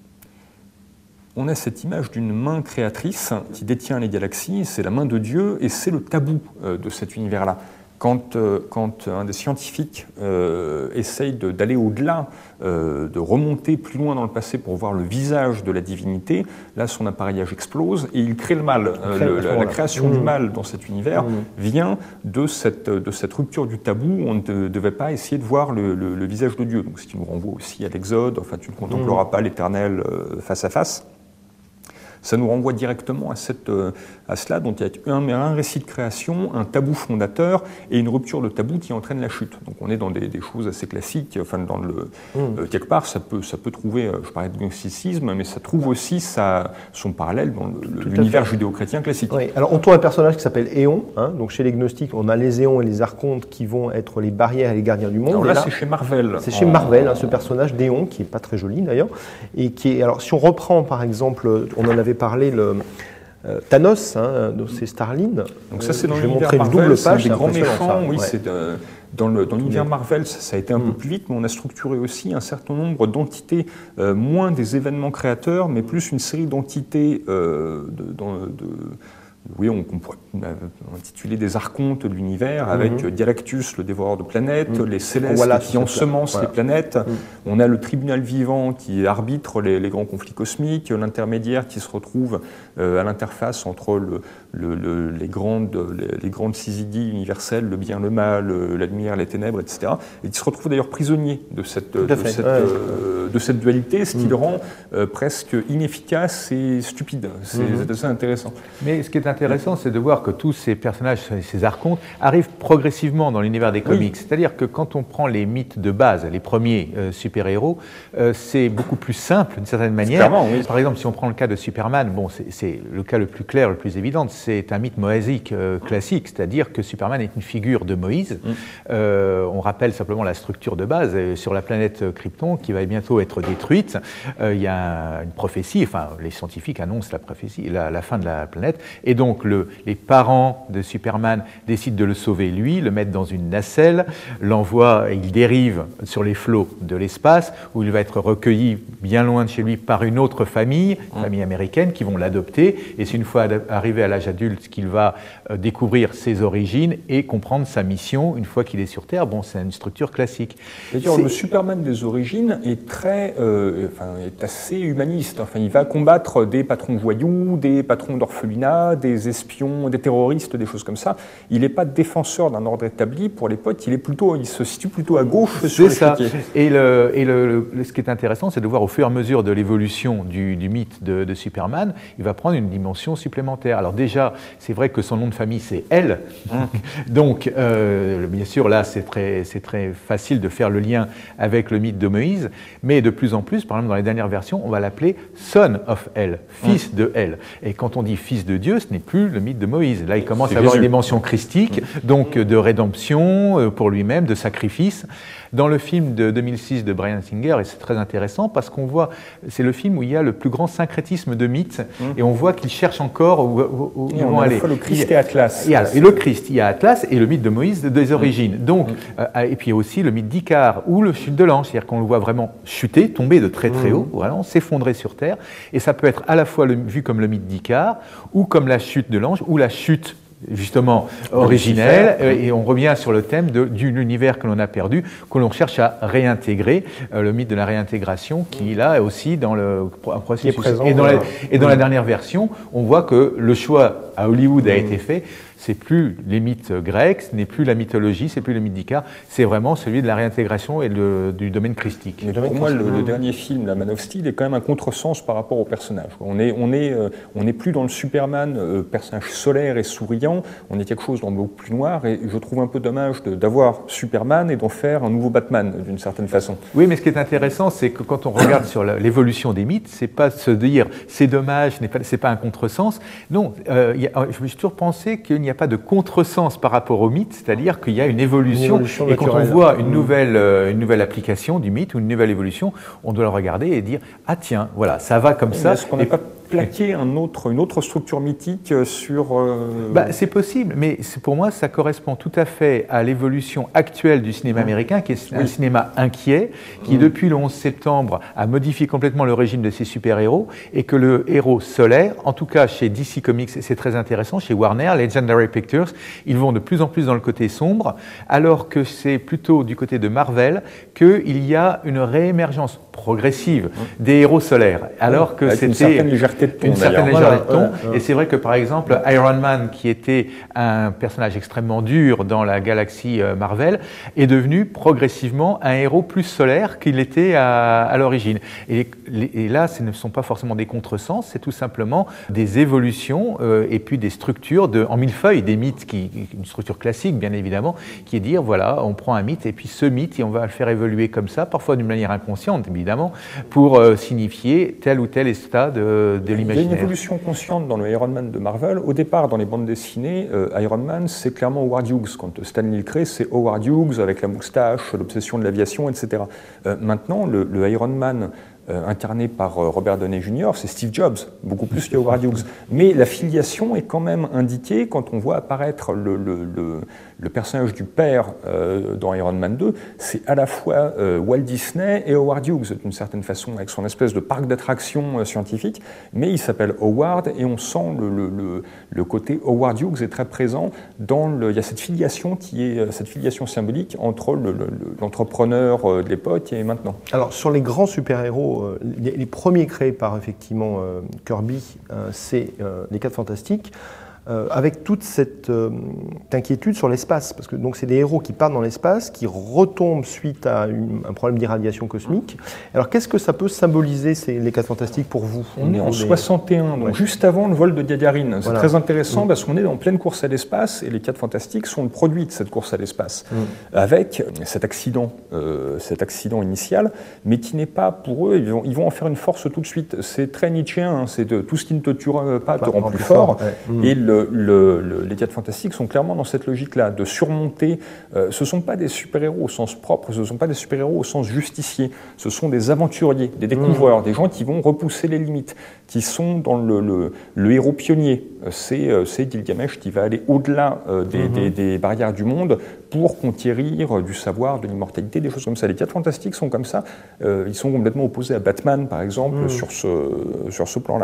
on a cette image d'une main créatrice qui détient les galaxies, c'est la main de Dieu, et c'est le tabou euh, de cet univers-là. Quand, euh, quand un des scientifiques euh, essaye d'aller au-delà, euh, de remonter plus loin dans le passé pour voir le visage de la divinité, là son appareillage explose et il crée le mal. Euh, le, la, la création mmh. du mal dans cet univers mmh. vient de cette, de cette rupture du tabou où on ne devait pas essayer de voir le, le, le visage de Dieu. Donc, ce qui nous renvoie aussi à l'Exode, enfin tu ne contempleras mmh. pas l'Éternel euh, face à face. Ça nous renvoie directement à, cette, à cela, dont il y a un, un récit de création, un tabou fondateur et une rupture de tabou qui entraîne la chute. Donc on est dans des, des choses assez classiques. Enfin, dans le, mmh. euh, quelque part, ça peut, ça peut trouver, je parlais de gnosticisme, mais ça trouve aussi sa, son parallèle dans l'univers judéo-chrétien classique. Oui. Alors on trouve un personnage qui s'appelle Éon. Hein, donc chez les gnostiques, on a les éons et les archontes qui vont être les barrières et les gardiens du monde. Alors là, là c'est chez Marvel. C'est chez Marvel, hein, ce personnage d'Éon, qui n'est pas très joli d'ailleurs. Et qui est, alors si on reprend par exemple, on en avait parlé, le euh, Thanos, hein, c'est Starlin. Donc ça c'est dans l'univers Marvel, c'est des grands méchants, oui, ouais. c'est euh, dans l'univers Marvel, ça, ça a été un mmh. peu plus vite, mais on a structuré aussi un certain nombre d'entités, euh, moins des événements créateurs, mais plus une série d'entités euh, de, de, de oui, on, on pourrait intituler des archontes de l'univers, avec mmh. Galactus, le dévoreur de planètes, mmh. les célestes voilà, qui ensemencent voilà. les planètes. Mmh. On a le tribunal vivant qui arbitre les, les grands conflits cosmiques, l'intermédiaire qui se retrouve euh, à l'interface entre le, le, le, les, grandes, les, les grandes six idées universelles, le bien, le mal, la lumière, les ténèbres, et cetera. Et qui se retrouve d'ailleurs prisonnier de cette, de cette, ouais. euh, de cette dualité, ce qui mmh. le rend euh, presque inefficace et stupide. C'est mmh. assez intéressant. Mais ce qui est intéressant, c'est de voir que tous ces personnages, ces archontes, arrivent progressivement dans l'univers des comics. Oui. C'est-à-dire que quand on prend les mythes de base, les premiers euh, super-héros, euh, c'est beaucoup plus simple d'une certaine manière. Oui. Par exemple, si on prend le cas de Superman, bon, c'est le cas le plus clair, le plus évident, c'est un mythe moïsique euh, classique, c'est-à-dire que Superman est une figure de Moïse. Mm. Euh, on rappelle simplement la structure de base euh, sur la planète Krypton qui va bientôt être détruite. Euh, il y a un, une prophétie, enfin, les scientifiques annoncent la prophétie, la, la fin de la planète, et donc Donc le, les parents de Superman décident de le sauver lui, le mettent dans une nacelle, l'envoient et il dérive sur les flots de l'espace où il va être recueilli bien loin de chez lui par une autre famille, une famille américaine, qui vont l'adopter. Et c'est une fois arrivé à l'âge adulte qu'il va euh, découvrir ses origines et comprendre sa mission une fois qu'il est sur Terre. Bon, c'est une structure classique. C'est-à-dire le Superman des origines est très, euh, enfin, est assez humaniste. Enfin, il va combattre des patrons voyous, des patrons d'orphelinat, des des espions, des terroristes, des choses comme ça. Il n'est pas défenseur d'un ordre établi pour les potes, il, est plutôt, il se situe plutôt à gauche sur l'échiquier. Et, le, et le, le, ce qui est intéressant, c'est de voir au fur et à mesure de l'évolution du, du mythe de, de Superman, il va prendre une dimension supplémentaire. Alors déjà, c'est vrai que son nom de famille, c'est Elle. Donc, euh, bien sûr, là, c'est très, c'est très facile de faire le lien avec le mythe de Moïse, mais de plus en plus, par exemple, dans les dernières versions, on va l'appeler Son of El, fils mmh. de El. Et quand on dit fils de Dieu, ce n'est plus le mythe de Moïse. Là, il commence à avoir une dimension christique, mmh. donc de rédemption pour lui-même, de sacrifice. Dans le film de deux mille six de Bryan Singer, et c'est très intéressant parce qu'on voit, c'est le film où il y a le plus grand syncrétisme de mythes, mmh. et on voit qu'ils cherchent encore où, où, où ils vont aller. Le Christ et Atlas. Il y a, et le Christ, il y a Atlas et le mythe de Moïse des origines. Mmh. Donc, mmh. euh, et puis aussi le mythe d'Icare ou le chute de l'ange, c'est-à-dire qu'on le voit vraiment chuter, tomber de très très mmh. haut, vraiment s'effondrer sur terre. Et ça peut être à la fois le, vu comme le mythe d'Icare ou comme la chute de l'ange ou la chute justement originelle, et on revient sur le thème de, de l'univers que l'on a perdu, que l'on cherche à réintégrer, euh, le mythe de la réintégration qui là est aussi dans le processus. Présent, et dans, voilà. la, et dans la dernière version, on voit que le choix à Hollywood a mmh. été fait. C'est plus les mythes grecs, ce n'est plus la mythologie, c'est plus le mythe d'Icare, c'est vraiment celui de la réintégration et le, du domaine christique. Mais pour moi, le, le dernier film, la Man of Steel, est quand même un contresens par rapport au personnage. On n'est on est, euh, on est plus dans le Superman, euh, personnage solaire et souriant, on est quelque chose dans beaucoup plus noir, et je trouve un peu dommage d'avoir Superman et d'en faire un nouveau Batman, d'une certaine façon. Oui, mais ce qui est intéressant, c'est que quand on regarde sur l'évolution des mythes, c'est pas se dire c'est dommage, c'est pas, pas un contresens. Non, euh, y a, je me suis toujours pensé qu'il n'y a pas de contresens par rapport au mythe, c'est-à-dire qu'il y a une évolution, une évolution et quand on voit une nouvelle, euh, une nouvelle application du mythe ou une nouvelle évolution, on doit le regarder et dire ah tiens, voilà, ça va comme ça. Est-ce qu'on n'a pas plaqué un autre, une autre structure mythique sur... Euh... Bah, c'est possible, mais pour moi, ça correspond tout à fait à l'évolution actuelle du cinéma mmh. américain, qui est un oui. cinéma inquiet, qui mmh. depuis le onze septembre a modifié complètement le régime de ses super-héros, et que le héros solaire, en tout cas chez D C Comics, c'est très intéressant, chez Warner, Legendary Pictures, ils vont de plus en plus dans le côté sombre, alors que c'est plutôt du côté de Marvel qu'il y a une réémergence progressive mmh. des héros solaires, alors que c'était... Une certaine légèreté de ton, une certaine légèreté voilà, de ton. Ouais, ouais. Et c'est vrai que par exemple Iron Man, qui était un personnage extrêmement dur dans la galaxie Marvel, est devenu progressivement un héros plus solaire qu'il était à, à l'origine. Et, et là, ce ne sont pas forcément des contresens, c'est tout simplement des évolutions euh, et puis des structures de, en millefeuille, des mythes, qui, une structure classique bien évidemment, qui est dire voilà, on prend un mythe et puis ce mythe, et on va le faire évoluer comme ça, parfois d'une manière inconsciente évidemment, pour euh, signifier tel ou tel état de, de l'imaginaire. Il y a une évolution consciente dans le Iron Man de Marvel. Au départ, dans les bandes dessinées, euh, Iron Man, c'est clairement Howard Hughes. Quand Stan Lee le crée, c'est Howard Hughes avec la moustache, l'obsession de l'aviation, et cetera. Euh, maintenant, le, le Iron Man Euh, incarné par euh, Robert Downey junior, c'est Steve Jobs, beaucoup plus que Howard Hughes. Mais la filiation est quand même indiquée quand on voit apparaître le, le, le, le personnage du père euh, dans Iron Man deux, c'est à la fois euh, Walt Disney et Howard Hughes, d'une certaine façon, avec son espèce de parc d'attractions euh, scientifiques, mais il s'appelle Howard et on sent le, le, le, le côté Howard Hughes est très présent dans le... Il y a cette filiation qui est cette filiation symbolique entre le, le, l'entrepreneur euh, de l'époque et maintenant. Alors, sur les grands super-héros, Les, les premiers créés par effectivement euh, Kirby, euh, c'est euh, les Quatre Fantastiques, euh, avec toute cette euh, inquiétude sur l'espace, parce que donc c'est des héros qui partent dans l'espace, qui retombent suite à une, un problème d'irradiation cosmique. Alors qu'est-ce que ça peut symboliser ces, les Quatre Fantastiques pour vous? On est en soixante et un, donc ouais. juste avant le vol de Gagarine. C'est voilà. très intéressant mmh. parce qu'on est en pleine course à l'espace et les Quatre Fantastiques sont le produit de cette course à l'espace, mmh. avec cet accident, euh, cet accident initial, mais qui n'est pas pour eux, ils vont, ils vont en faire une force tout de suite. C'est très nietzschéen, hein, c'est de, tout ce qui ne te tuera pas te rend plus fort. fort. Ouais. Mmh. Et le Le, le, le, les Quatre Fantastiques sont clairement dans cette logique-là, de surmonter. Euh, ce ne sont pas des super-héros au sens propre, ce ne sont pas des super-héros au sens justicier, ce sont des aventuriers, des découvreurs, mmh. des gens qui vont repousser les limites, qui sont dans le, le, le héros pionnier. C'est, c'est Gilgamesh qui va aller au-delà euh, des, mmh. des, des barrières du monde pour conquérir du savoir, de l'immortalité, des choses comme ça. Les Quatre Fantastiques sont comme ça, euh, ils sont complètement opposés à Batman, par exemple, mmh. sur ce, sur ce plan-là.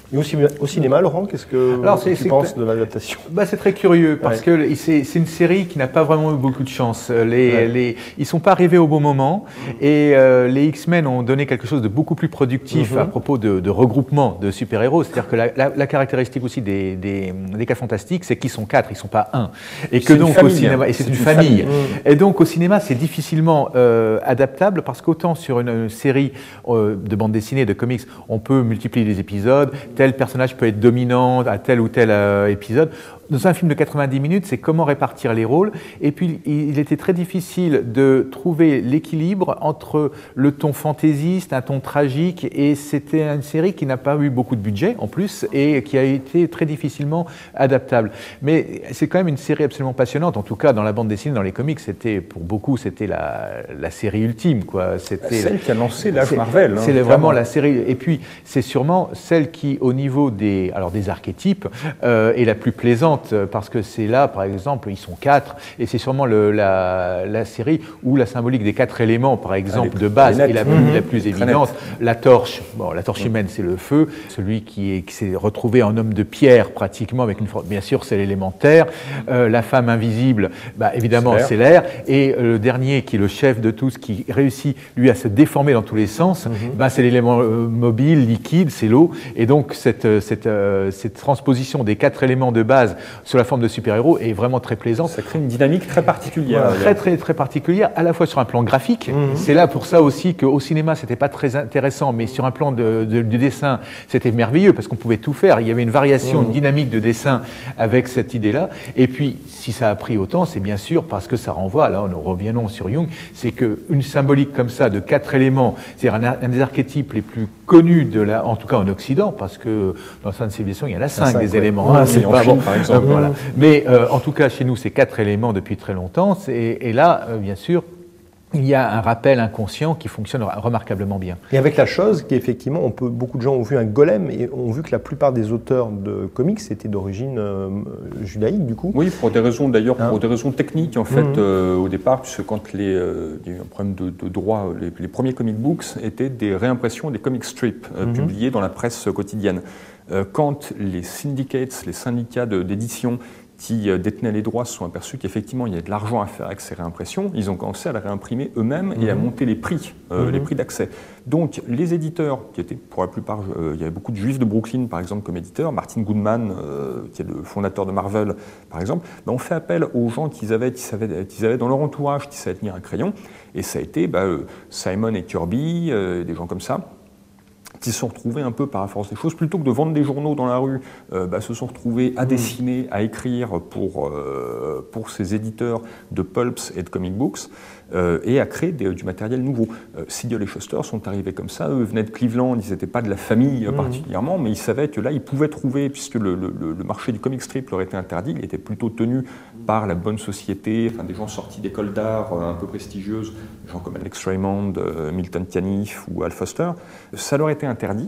Et aussi, au cinéma, Laurent, qu'est-ce que Alors, tu c'est, penses c'est, de l'adaptation? Bah, c'est très curieux parce ouais. que c'est, c'est une série qui n'a pas vraiment eu beaucoup de chance. Les, ouais. les, ils ne sont pas arrivés au bon moment et euh, les X-Men ont donné quelque chose de beaucoup plus productif mm-hmm. à propos de, de regroupement de super-héros. C'est-à-dire que la, la, la caractéristique aussi des, des, des Quatre Fantastiques, c'est qu'ils sont quatre, ils ne sont pas un. Et que c'est donc famille, au cinéma, hein. et c'est, c'est une, une famille. famille. Mm. Et donc au cinéma, c'est difficilement euh, adaptable parce qu'autant sur une, une série euh, de bande dessinée, de comics, on peut multiplier les épisodes, tel personnage peut être dominant à tel ou tel euh, épisode. Dans un film de quatre-vingt-dix minutes, c'est comment répartir les rôles. Et puis, il était très difficile de trouver l'équilibre entre le ton fantaisiste, un ton tragique, et c'était une série qui n'a pas eu beaucoup de budget, en plus, et qui a été très difficilement adaptable. Mais c'est quand même une série absolument passionnante. En tout cas, dans la bande dessinée, dans les comics, c'était, pour beaucoup, c'était la, la série ultime, quoi. C'était celle la, qui a lancé l'âge Marvel. Hein, c'est vraiment clairement. La série. Et puis, c'est sûrement celle qui, au niveau des, alors des archétypes, euh, est la plus plaisante. Parce que c'est là, par exemple, ils sont quatre, et c'est sûrement le, la, la série où la symbolique des quatre éléments, par exemple, ah, de base, est la, mmh. la plus évidente. La torche, bon, la torche mmh. humaine, c'est le feu. Celui qui, est, qui s'est retrouvé en homme de pierre, pratiquement, avec une forme, bien sûr, c'est l'élémentaire. Euh, la femme invisible, bah, évidemment, c'est l'air. C'est l'air. Et euh, le dernier, qui est le chef de tous, qui réussit, lui, à se déformer dans tous les sens, mmh. bah, c'est l'élément euh, mobile, liquide, c'est l'eau. Et donc, cette, cette, euh, cette transposition des quatre éléments de base sous la forme de super-héros est vraiment très plaisante. Ça crée une dynamique très particulière. Voilà, très, très, très particulière, à la fois sur un plan graphique. Mmh. C'est là pour ça aussi qu'au cinéma, c'était pas très intéressant, mais sur un plan de, de, de dessin, c'était merveilleux parce qu'on pouvait tout faire. Il y avait une variation, mmh. une dynamique de dessin avec cette idée-là. Et puis, si ça a pris autant, c'est bien sûr parce que ça renvoie, là, nous reviendrons sur Jung, c'est qu'une symbolique comme ça de quatre éléments, c'est-à-dire un, un des archétypes les plus connus, de la, en tout cas en Occident, parce que dans certaines civilisations, il y en a cinq, cinq des ouais. éléments. Mmh. Hein, c'est pas bon, par exemple. Euh, voilà. Mais euh, en tout cas, chez nous, c'est quatre éléments depuis très longtemps. Et, et là, euh, bien sûr, il y a un rappel inconscient qui fonctionne remarquablement bien. Et avec la chose qu'effectivement, on peut, beaucoup de gens ont vu un golem et ont vu que la plupart des auteurs de comics étaient d'origine euh, judaïque, du coup. Oui, pour des raisons d'ailleurs, hein? pour des raisons techniques en fait, mmh. euh, au départ, puisque quand les, euh, il y a eu un problème de, de droit, les, les premiers comic books étaient des réimpressions des comic strips euh, mmh. publiés dans la presse quotidienne. Euh, quand les syndicates, les syndicats de, d'édition qui détenaient les droits se sont aperçus qu'effectivement il y avait de l'argent à faire avec ces réimpressions, ils ont commencé à les réimprimer eux-mêmes mmh. et à monter les prix, euh, mmh. les prix d'accès. Donc les éditeurs, qui étaient pour la plupart, euh, il y avait beaucoup de juifs de Brooklyn par exemple comme éditeurs, Martin Goodman, euh, qui est le fondateur de Marvel par exemple, ben, ont fait appel aux gens qu'ils avaient, qu'ils savaient, qu'ils avaient dans leur entourage, qui savaient tenir un crayon, et ça a été ben, euh, Simon et Kirby, euh, des gens comme ça, qui se sont retrouvés un peu par la force des choses, plutôt que de vendre des journaux dans la rue, euh, bah, se sont retrouvés à dessiner, à écrire pour, euh, pour ces éditeurs de pulps et de comic books, euh, et à créer des, du matériel nouveau. Euh, Siegel et Shuster sont arrivés comme ça, eux venaient de Cleveland, ils n'étaient pas de la famille euh, mmh. particulièrement, mais ils savaient que là, ils pouvaient trouver, puisque le, le, le marché du comic strip leur était interdit, il était plutôt tenu par la bonne société, enfin, des gens sortis d'écoles d'art euh, un peu prestigieuses, des gens comme Alex Raymond, euh, Milton Caniff ou Al Foster, ça leur était interdit.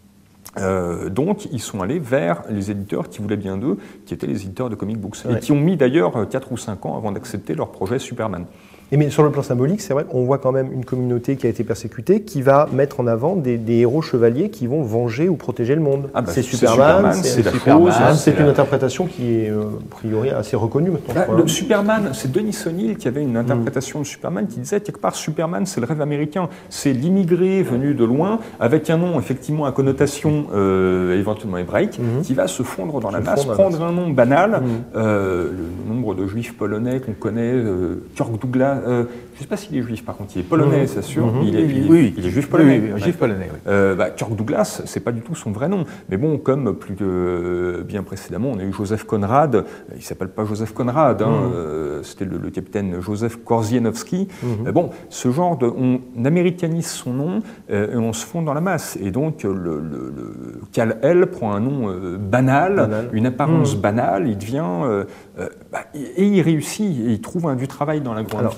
Euh, donc, ils sont allés vers les éditeurs qui voulaient bien d'eux, qui étaient les éditeurs de comic books, ouais. et qui ont mis d'ailleurs quatre ou cinq ans avant d'accepter leur projet Superman. Et mais sur le plan symbolique, c'est vrai qu'on voit quand même une communauté qui a été persécutée, qui va mettre en avant des, des héros chevaliers qui vont venger ou protéger le monde. Ah bah, c'est, c'est Superman, Superman, c'est, c'est, c'est, Superman, c'est, c'est c'est une la... interprétation qui est euh, a priori assez reconnue maintenant. Bah, le Superman, c'est Denis O'Neill qui avait une interprétation mmh. de Superman qui disait quelque part Superman, c'est le rêve américain, c'est l'immigré venu de loin avec un nom effectivement à connotation euh, éventuellement hébraïque mmh. qui va se fondre dans se la masse, prendre un nom banal, mmh. euh, le nombre de juifs polonais qu'on connaît, euh, Kirk Douglas. Euh, Je ne sais pas s'il est juif, par contre, il est polonais, mmh. c'est sûr. Mmh. Il, est, il, est, oui, il est juif polonais. Oui, oui, juif polonais, oui. Euh, bah, Kirk Douglas, c'est pas du tout son vrai nom. Mais bon, comme plus euh, bien précédemment, on a eu Joseph Conrad. Il s'appelle pas Joseph Conrad, hein, mmh. euh, c'était le, le capitaine Joseph Korzienowski. Mmh. Euh, bon, ce genre de, on américanise son nom euh, et on se fond dans la masse. Et donc, le, le, le Kal-El prend un nom euh, banal, banal, une apparence mmh. banale. Il devient euh, euh, bah, et il réussit. Et il trouve un, du travail dans la grande Alors, ville.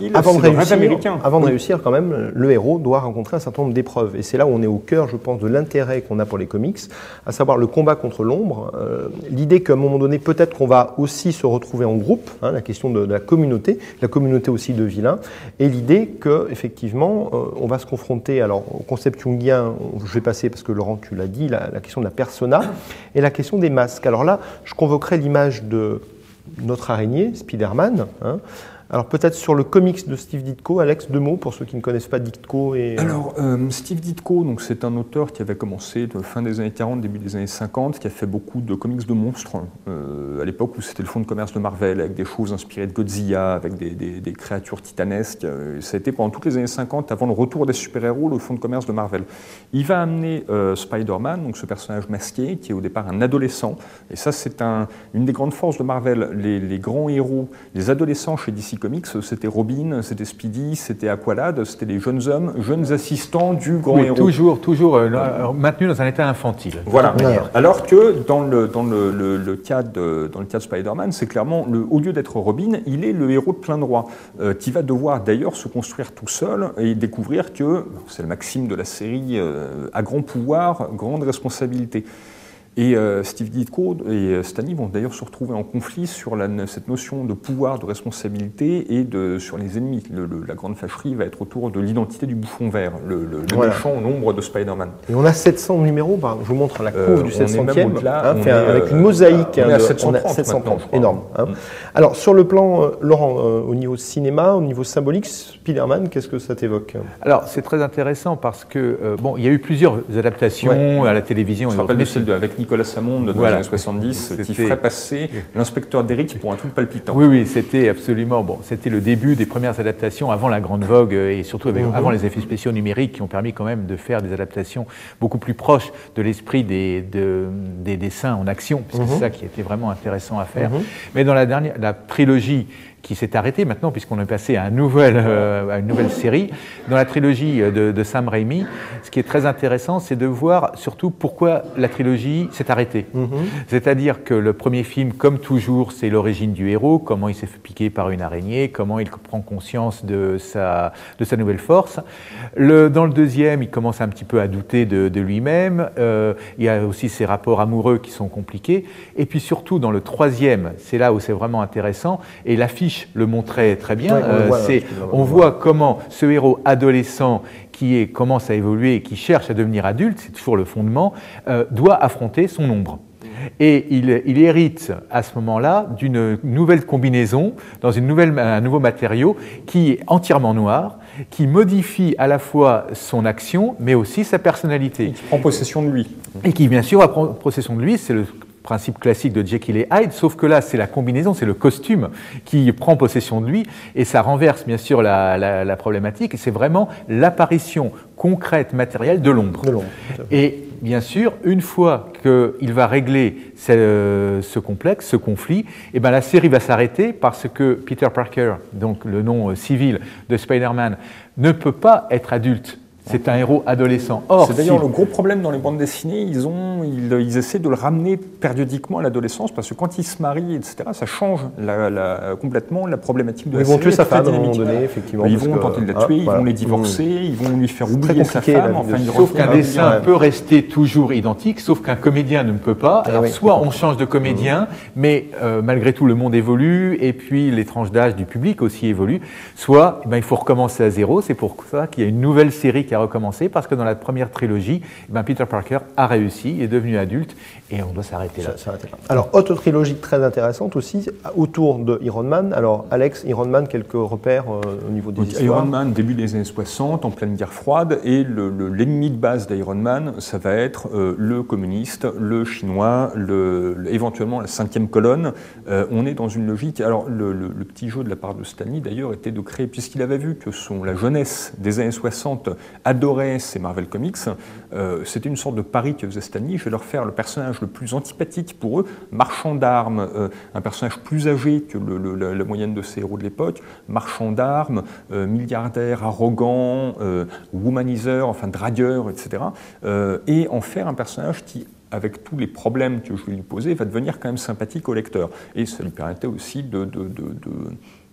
oui, là, avant, de c'est le rêve réussir, américain. avant de Oui. réussir, quand même, le héros doit rencontrer un certain nombre d'épreuves. Et c'est là où on est au cœur, je pense, de l'intérêt qu'on a pour les comics, à savoir le combat contre l'ombre. Euh, L'idée qu'à un moment donné, peut-être qu'on va aussi se retrouver en groupe, hein, la question de, de la communauté, la communauté aussi de vilains, et l'idée qu'effectivement, euh, on va se confronter alors, au concept jungien, je vais passer parce que Laurent, tu l'as dit, la, la question de la persona, et la question des masques. Alors là, je convoquerai l'image de notre araignée, Spider-Man. Hein. Alors peut-être sur le comics de Steve Ditko, Alex, deux mots pour ceux qui ne connaissent pas Ditko. Et, euh... Alors euh, Steve Ditko, donc c'est un auteur qui avait commencé de fin des années quarante, début des années cinquante, qui a fait beaucoup de comics de monstres, euh, à l'époque où c'était le fonds de commerce de Marvel, avec des choses inspirées de Godzilla, avec des, des, des créatures titanesques. Euh, ça a été pendant toutes les années cinquante, avant le retour des super-héros, le fonds de commerce de Marvel. Il va amener euh, Spider-Man, donc ce personnage masqué, qui est au départ un adolescent, et ça c'est un, une des grandes forces de Marvel, les, les grands héros, les adolescents chez D C Comics, c'était Robin, c'était Speedy, c'était Aqualad, c'était les jeunes hommes, jeunes assistants du grand oui, héros. Toujours, toujours euh, maintenu dans un état infantile. Voilà. Alors que dans le, dans le, le, le cas de, dans le cas de Spider-Man, c'est clairement, le, au lieu d'être Robin, il est le héros de plein droit, euh, qui va devoir d'ailleurs se construire tout seul et découvrir que, c'est le maxime de la série, euh, à grand pouvoir, grande responsabilité. Et euh, Steve Ditko et Stan Lee vont d'ailleurs se retrouver en conflit sur la, cette notion de pouvoir, de responsabilité et de, sur les ennemis. Le, le, la grande fâcherie va être autour de l'identité du bouffon vert, le, le, le voilà. méchant au nombre de Spider-Man. Et on a sept cents numéros, bah, je vous montre la couve euh, du sept centième, hein, est, avec une mosaïque. On hein, est à de, sept cent trente, on a sept cent trente maintenant, énorme. Hein. Mm. Alors sur le plan, euh, Laurent, euh, au niveau cinéma, au niveau symbolique, Spider-Man, qu'est-ce que ça t'évoque? Alors c'est très intéressant parce que, euh, bon, il y a eu plusieurs adaptations ouais. à la télévision. Je me rappelle de celle de, avec Nicolas Samond de voilà. les années soixante-dix, qui ferait passer l'inspecteur d'Eric pour un truc palpitant. Oui, oui, c'était absolument, bon, c'était le début des premières adaptations avant la grande vogue et surtout avec, mmh. avant les effets spéciaux numériques qui ont permis quand même de faire des adaptations beaucoup plus proches de l'esprit des, de, des dessins en action, parce que mmh. c'est ça qui était vraiment intéressant à faire. Mmh. Mais dans la dernière, la trilogie qui s'est arrêtée maintenant, puisqu'on est passé à, un nouvel, euh, à une nouvelle série. Dans la trilogie de, de Sam Raimi, ce qui est très intéressant, c'est de voir surtout pourquoi la trilogie s'est arrêtée. Mm-hmm. C'est-à-dire que le premier film, comme toujours, c'est l'origine du héros, comment il s'est fait piquer par une araignée, comment il prend conscience de sa, de sa nouvelle force. Le, dans le deuxième, il commence un petit peu à douter de, de lui-même. Euh, il y a aussi ses rapports amoureux qui sont compliqués. Et puis surtout, dans le troisième, c'est là où c'est vraiment intéressant, et l'affiche le montrait très bien. Ouais, euh, voilà, c'est, on voit comment ce héros adolescent qui est, commence à évoluer et qui cherche à devenir adulte, c'est toujours le fondement, euh, doit affronter son ombre. Et il, il hérite à ce moment-là d'une nouvelle combinaison, dans une nouvelle, un nouveau matériau qui est entièrement noir, qui modifie à la fois son action, mais aussi sa personnalité. Et qui prend possession de lui. Et qui, bien sûr, va prendre possession de lui, c'est le principe classique de Jekyll et Hyde, sauf que là, c'est la combinaison, c'est le costume qui prend possession de lui, et ça renverse bien sûr la, la, la problématique, et c'est vraiment l'apparition concrète, matérielle de l'ombre. De l'ombre. Et bien sûr, une fois qu'il va régler ce, ce complexe, ce conflit, eh ben la série va s'arrêter parce que Peter Parker, donc le nom civil de Spider-Man, ne peut pas être adulte. C'est un héros adolescent. Or, c'est d'ailleurs si... le gros problème dans les bandes dessinées, ils, ont, ils, ils essaient de le ramener périodiquement à l'adolescence, parce que quand il se marie, et cetera, ça change la, la, complètement la problématique de ils la série. Ils vont tuer sa femme à un moment donné, effectivement. Ils vont tenter de la tuer, ah, ils voilà. vont les divorcer, mmh. ils vont lui faire oublier sa femme. Enfin, sauf qu'un dessin ouais. peut rester toujours identique, sauf qu'un comédien ne peut pas. Alors, oui. soit on change de comédien, mmh. mais euh, malgré tout, le monde évolue, et puis les tranches d'âge du public aussi évoluent, soit eh ben, il faut recommencer à zéro. C'est pour ça qu'il y a une nouvelle série qui a recommencé, parce que dans la première trilogie, eh ben Peter Parker a réussi, est devenu adulte, et on doit s'arrêter là. Ça, là. Alors, autre trilogie très intéressante aussi, autour de Iron Man. Alors, Alex, Iron Man, quelques repères euh, au niveau des Donc, histoires. Iron Man, début des années soixante, en pleine guerre froide, et le, le, l'ennemi de base d'Iron Man, ça va être euh, le communiste, le chinois, le, le, éventuellement la cinquième colonne. Euh, on est dans une logique. Alors, le, le, le petit jeu de la part de Stan Lee, d'ailleurs, était de créer, puisqu'il avait vu que son, la jeunesse des années soixante adorait ces Marvel Comics, euh, c'était une sorte de pari que faisait Stan Lee. Je vais leur faire le personnage le plus antipathique pour eux, marchand d'armes, euh, un personnage plus âgé que le, le, la, la moyenne de ces héros de l'époque, marchand d'armes, euh, milliardaire, arrogant, euh, womanizer, enfin dragueur, et cetera. Euh, et en faire un personnage qui, avec tous les problèmes que je vais lui poser, va devenir quand même sympathique au lecteur. Et ça lui permettait aussi de... de, de, de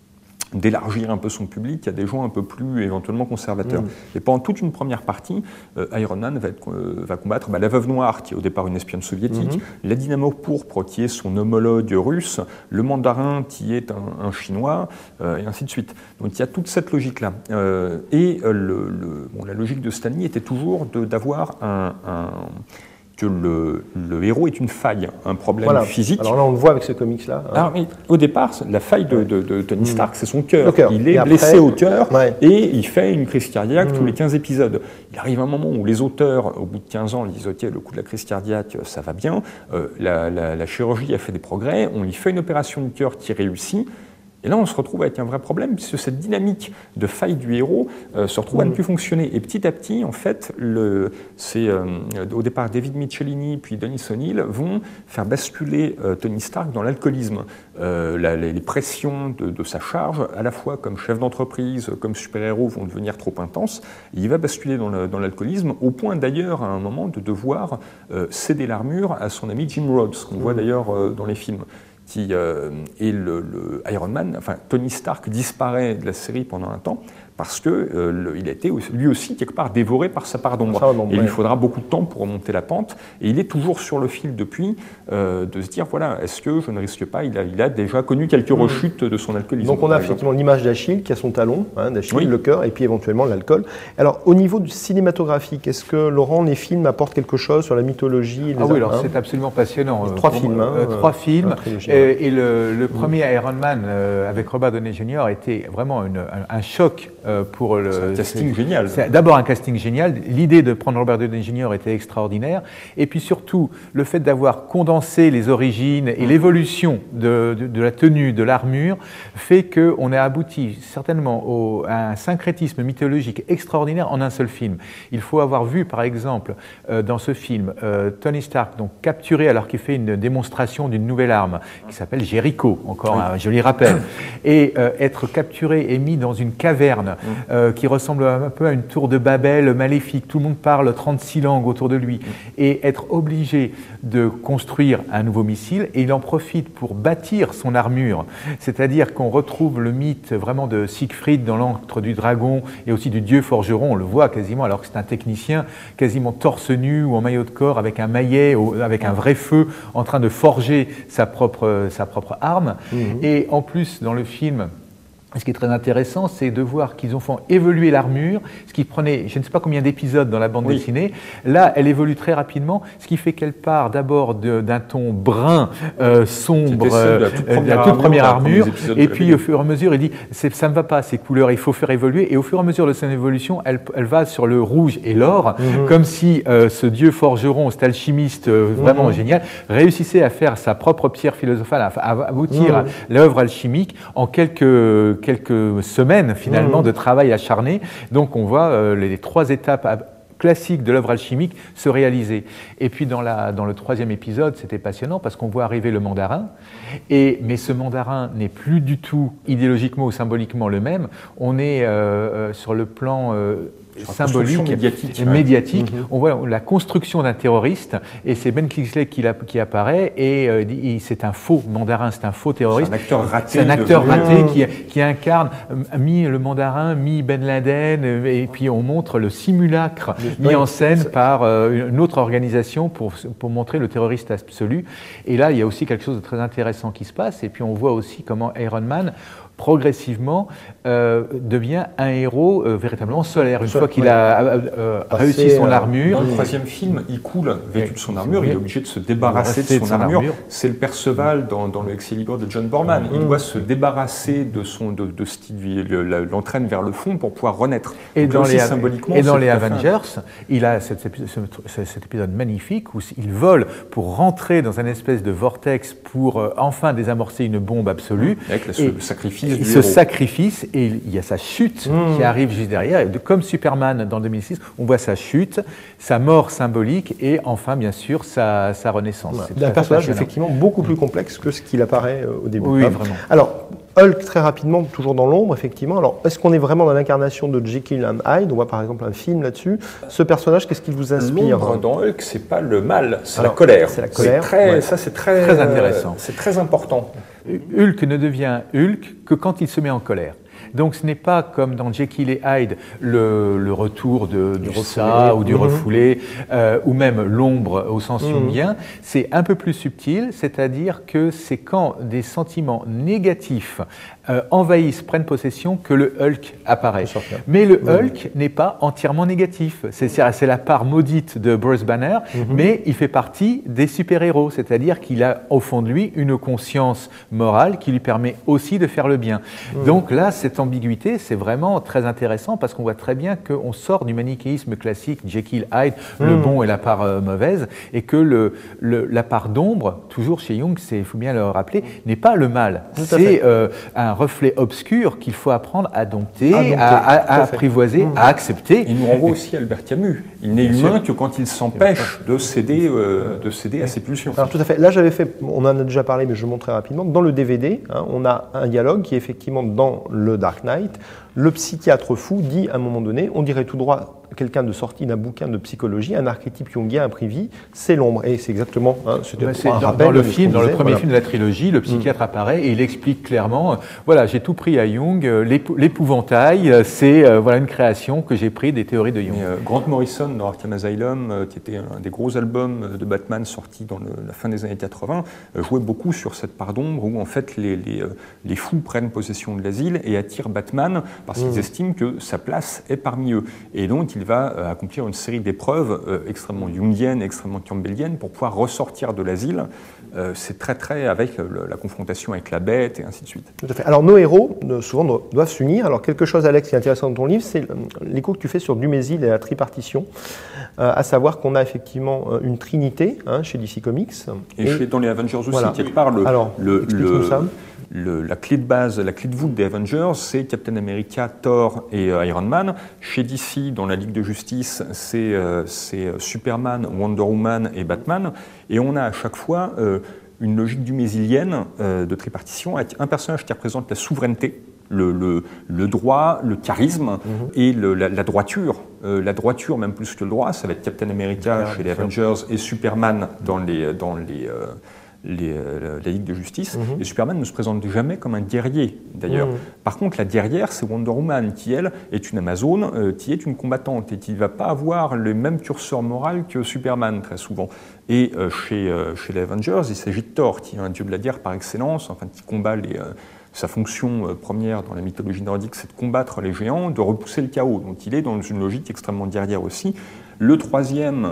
d'élargir un peu son public à des gens un peu plus éventuellement conservateurs. Mmh. Et pendant toute une première partie, euh, Iron Man va, être, euh, va combattre bah, la Veuve Noire, qui est au départ une espionne soviétique, mmh. la Dynamo Pourpre, qui est son homologue russe, le Mandarin, qui est un, un Chinois, euh, et ainsi de suite. Donc il y a toute cette logique-là. Euh, et euh, le, le, bon, la logique de Stan Lee était toujours d'avoir un... un que le, le héros est une faille, un problème voilà. physique. Alors là, on le voit avec ce comics-là. Hein. Alors, mais au départ, la faille de, de, de Tony Stark, mmh. c'est son cœur. Il est et blessé après, au cœur ouais. et il fait une crise cardiaque mmh. tous les quinze épisodes. Il arrive un moment où les auteurs, au bout de quinze ans, ils disent « Ok, le coup de la crise cardiaque, ça va bien. Euh, la, la, la chirurgie a fait des progrès. On lui fait une opération du cœur qui réussit. » Et là, on se retrouve avec un vrai problème, puisque cette dynamique de faille du héros euh, se retrouve mmh. à ne plus fonctionner. Et petit à petit, en fait, le, c'est, euh, au départ, David Michelini puis Denis O'Neill vont faire basculer euh, Tony Stark dans l'alcoolisme. Euh, la, les pressions de, de sa charge, à la fois comme chef d'entreprise, comme super-héros, vont devenir trop intenses. Et il va basculer dans, le, dans l'alcoolisme, au point d'ailleurs, à un moment, de devoir euh, céder l'armure à son ami Jim Rhodes, qu'on mmh. voit d'ailleurs euh, dans les films. Qui euh, est le, le Iron Man, enfin Tony Stark disparaît de la série pendant un temps parce que euh, le, il a été lui aussi quelque part dévoré par sa part d'ombre. Et il lui faudra beaucoup de temps pour remonter la pente. Et il est toujours sur le fil depuis euh, de se dire voilà, est-ce que je ne risque pas, il a, il a déjà connu quelques mmh. rechutes de son alcoolisme. Donc on a effectivement l'image d'Achille qui a son talon, hein, d'Achille, oui. le cœur, et puis éventuellement l'alcool. Alors au niveau du cinématographique, est-ce que Laurent, les films apportent quelque chose sur la mythologie? Ah oui, alors hein c'est absolument passionnant. Euh, trois films. Hein, euh, trois films. Euh, et le, le premier mmh. Iron Man euh, avec Robert Downey junior était vraiment une, un, un choc euh, pour le. C'est un casting génial. C'est d'abord un casting génial. L'idée de prendre Robert Downey junior était extraordinaire. Et puis surtout, le fait d'avoir condensé les origines et mmh. l'évolution de, de, de la tenue, de l'armure, fait qu'on a abouti certainement au, à un syncrétisme mythologique extraordinaire en un seul film. Il faut avoir vu, par exemple, euh, dans ce film, euh, Tony Stark donc capturé alors qu'il fait une démonstration d'une nouvelle arme qui s'appelle Jericho, encore oui. un joli rappel, et euh, être capturé et mis dans une caverne mmh. euh, qui ressemble un peu à une tour de Babel maléfique. Tout le monde parle trente-six langues autour de lui, mmh. et être obligé de construire un nouveau missile, et il en profite pour bâtir son armure. C'est-à-dire qu'on retrouve le mythe vraiment de Siegfried dans l'antre du dragon et aussi du dieu forgeron, on le voit quasiment alors que c'est un technicien quasiment torse nu ou en maillot de corps avec un maillet, avec un vrai feu en train de forger sa propre, sa propre arme. Mmh. Et en plus, dans le film, ce qui est très intéressant, c'est de voir qu'ils ont fait évoluer l'armure, ce qui prenait, je ne sais pas combien d'épisodes dans la bande oui. dessinée. Là, elle évolue très rapidement, ce qui fait qu'elle part d'abord d'un ton brun, euh, sombre, euh, la toute première, la toute première armure, armure et puis au fur et à mesure, il dit, ça ne va pas, ces couleurs, il faut faire évoluer. Et au fur et à mesure de son évolution, elle, elle va sur le rouge et l'or, mm-hmm. comme si euh, ce dieu forgeron, cet alchimiste euh, vraiment mm-hmm. génial, réussissait à faire sa propre pierre philosophale, à, à aboutir mm-hmm. à l'œuvre alchimique en quelques quelques semaines finalement mmh. de travail acharné. Donc on voit euh, les, les trois étapes classiques de l'œuvre alchimique se réaliser. Et puis dans, la, dans le troisième épisode, c'était passionnant parce qu'on voit arriver le mandarin, et, mais ce mandarin n'est plus du tout idéologiquement ou symboliquement le même. On est euh, euh, sur le plan euh, symbolique, médiatique. médiatique. Ouais. On voit la construction d'un terroriste, et c'est Ben Kingsley qui, qui apparaît, et euh, c'est un faux mandarin, c'est un faux terroriste. C'est un acteur raté. C'est un acteur raté qui, qui incarne euh, mi le mandarin, mi Ben Laden, euh, et puis on montre le simulacre mis en scène par euh, une autre organisation pour, pour montrer le terroriste absolu. Et là, il y a aussi quelque chose de très intéressant qui se passe, et puis on voit aussi comment Iron Man progressivement euh, devient un héros euh, véritablement solaire. Une fois qu'il ouais. a euh, euh, réussi son armure. Dans le troisième film, il coule vêtu de son armure, il est obligé de se débarrasser de son, de son armure. armure. C'est le Perceval dans, dans le Excalibur de John Borman. Mmh. Il doit se débarrasser de, son, de, de ce qui l'entraîne vers le fond pour pouvoir renaître. Et donc dans les, symboliquement, et dans les Avengers, il a cet épisode, ce, cet épisode magnifique où il vole pour rentrer dans un espèce de vortex pour euh, enfin désamorcer une bombe absolue. Avec le et, sacrifice Il se sacrifice, et il y a sa chute mmh. qui arrive juste derrière. Et comme Superman dans deux mille six, on voit sa chute, sa mort symbolique et enfin, bien sûr, sa, sa renaissance. C'est un personnage effectivement beaucoup plus complexe que ce qu'il apparaît au début. Oui, ah. vraiment. Alors, Hulk, très rapidement, toujours dans l'ombre, effectivement. Alors, est-ce qu'on est vraiment dans l'incarnation de Jekyll and Hyde? On voit par exemple un film là-dessus. Ce personnage, qu'est-ce qu'il vous inspire? L'ombre dans Hulk, c'est pas le mal, c'est la colère. C'est la colère. Très, ouais. Ça, c'est très, très intéressant. Euh, c'est très important. Hulk ne devient Hulk que quand il se met en colère. Donc ce n'est pas comme dans Jekyll et Hyde le, le retour de, du ça ou du mmh. refoulé, euh, ou même l'ombre au sens mmh. jungien. C'est un peu plus subtil, c'est-à-dire que c'est quand des sentiments négatifs euh, envahissent, prennent possession, que le Hulk apparaît. Mais le mmh. Hulk n'est pas entièrement négatif. C'est, c'est la part maudite de Bruce Banner, mmh. mais il fait partie des super-héros, c'est-à-dire qu'il a au fond de lui une conscience morale qui lui permet aussi de faire le bien. Mmh. Donc là, cette ambiguïté, c'est vraiment très intéressant parce qu'on voit très bien qu'on sort du manichéisme classique Jekyll Hyde, mmh. le bon et la part euh, mauvaise, et que le, le, la part d'ombre, toujours chez Jung, il faut bien le rappeler, n'est pas le mal. C'est euh, un reflet obscur qu'il faut apprendre à dompter, à, dompter, à, à, à apprivoiser, mmh. à accepter. Il nous renvoie aussi à Albert Camus. Il n'est bien humain sûr. que quand il s'empêche de céder, euh, de céder à ses pulsions. Alors tout à fait. Là, j'avais fait, on en a déjà parlé, mais je montre très rapidement. Dans le D V D, hein, on a un dialogue qui est effectivement dans le Dark Knight. Le psychiatre fou dit à un moment donné, on dirait tout droit quelqu'un de sorti d'un bouquin de psychologie, un archétype jungien, un prévis, c'est l'ombre. Et c'est exactement, hein, c'était ben un dans, rappel dans le film, dans disait, le premier voilà. film de la trilogie, le psychiatre mmh. apparaît et il explique clairement, euh, voilà, j'ai tout pris à Jung, euh, l'épouvantail, euh, c'est euh, voilà une création que j'ai pris des théories de Jung. Mais, euh, Grant Morrison dans Arkham Asylum, euh, qui était un des gros albums de Batman sortis dans le, la fin des années quatre-vingts, euh, jouait beaucoup sur cette part d'ombre où en fait les, les, euh, les fous prennent possession de l'asile et attirent Batman parce qu'ils mmh. estiment que sa place est parmi eux. Et donc il va euh, accomplir une série d'épreuves euh, extrêmement jungiennes, extrêmement campbelliennes pour pouvoir ressortir de l'asile. Euh, c'est très très avec le, la confrontation avec la bête et ainsi de suite. Tout à fait. Alors nos héros euh, souvent doivent s'unir. Alors quelque chose, Alex, qui est intéressant dans ton livre, c'est l'écho que tu fais sur Dumézil et la tripartition, euh, à savoir qu'on a effectivement une trinité hein, chez D C Comics. Et, et chez, dans les Avengers aussi, voilà. quelque part, le, Alors, le, le, ça. Le, la clé de base, la clé de voûte des Avengers, c'est Captain America, Thor et euh, Iron Man. Chez D C, dans la Ligue de Justice, c'est euh, Superman, Wonder Woman et Batman. Et on a à chaque fois euh, une logique dumésilienne euh, de tripartition avec un personnage qui représente la souveraineté, le, le, le droit, le charisme mm-hmm. et le, la, la droiture. Euh, la droiture, même plus que le droit, ça va être Captain America yeah, chez les Avengers et Superman dans les... Dans les euh, Les, euh, la Ligue de Justice, mmh. et Superman ne se présente jamais comme un guerrier, d'ailleurs. Mmh. Par contre, la guerrière, c'est Wonder Woman, qui, elle, est une Amazone, euh, qui est une combattante, et qui ne va pas avoir le même curseur moral que Superman, très souvent. Et euh, chez, euh, chez les Avengers, il s'agit de Thor, qui est un dieu de la guerre par excellence, enfin, qui combat les... Euh, sa fonction euh, première dans la mythologie nordique, c'est de combattre les géants, de repousser le chaos. Donc il est dans une logique extrêmement guerrière aussi. Le troisième...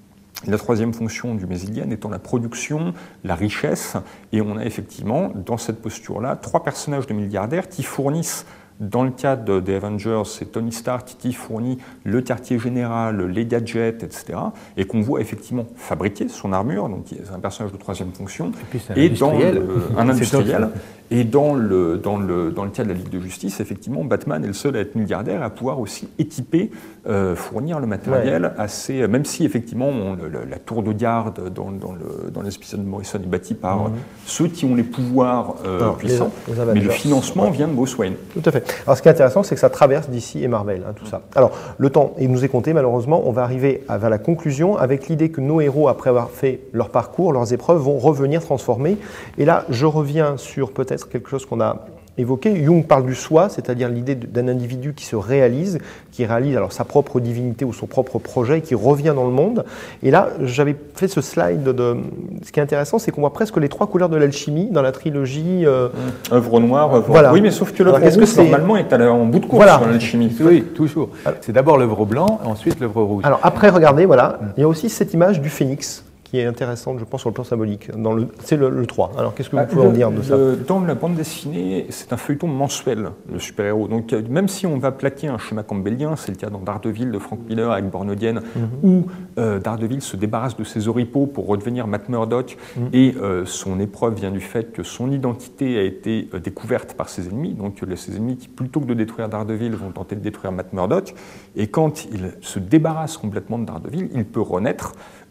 La troisième fonction du mésilienne étant la production, la richesse, et on a effectivement, dans cette posture-là, trois personnages de milliardaires qui fournissent, dans le cadre des Avengers, c'est Tony Stark qui fournit le quartier général, les gadgets, et cetera, et qu'on voit effectivement fabriquer son armure, donc c'est un personnage de troisième fonction, et, puis et un dans industriel, le, un industriel et dans le, dans, le, dans le cas de la Ligue de Justice, effectivement, Batman est le seul à être milliardaire, à pouvoir aussi équiper, euh, fournir le matériel, ouais. assez, même si effectivement on, le, la tour de garde dans, dans, le, dans l'épisode de Morrison est bâtie par mmh. ceux qui ont les pouvoirs euh, non, puissants, les, les mais le financement ouais. vient de Bruce Wayne. Tout à fait. Alors ce qui est intéressant, c'est que ça traverse D C et Marvel, hein, tout ça. Alors le temps, il nous est compté, malheureusement, on va arriver à, vers la conclusion avec l'idée que nos héros, après avoir fait leur parcours, leurs épreuves, vont revenir transformés. Et là, je reviens sur peut-être quelque chose qu'on a évoqué. Jung parle du soi, c'est-à-dire l'idée d'un individu qui se réalise, qui réalise alors sa propre divinité ou son propre projet, qui revient dans le monde. Et là, j'avais fait ce slide de, de... Ce qui est intéressant, c'est qu'on voit presque les trois couleurs de l'alchimie dans la trilogie. Euh... Mmh. Œuvre noire, œuvre... Voilà. Oui, mais sauf que l'œuvre rouge, que normalement, est en bout de course voilà. sur l'alchimie. Oui, toujours. C'est d'abord l'œuvre blanc, et ensuite l'œuvre rouge. Alors après, regardez, voilà, il y a aussi cette image du phénix, qui est intéressante, je pense, sur le plan symbolique. C'est le, le trois. Alors, qu'est-ce que vous ah, pouvez le, en dire de ça? le, Dans la bande dessinée, c'est un feuilleton mensuel, le super-héros. Donc, même si on va plaquer un schéma campbellien, c'est le cas dans Daredevil de Frank Miller avec Born Again, mm-hmm. où euh, Daredevil se débarrasse de ses oripeaux pour redevenir Matt Murdock, mm-hmm. et euh, son épreuve vient du fait que son identité a été euh, découverte par ses ennemis. Donc, euh, ses ennemis qui, plutôt que de détruire Daredevil, vont tenter de détruire Matt Murdock. Et quand il se débarrasse complètement de Daredevil, il peut renaître.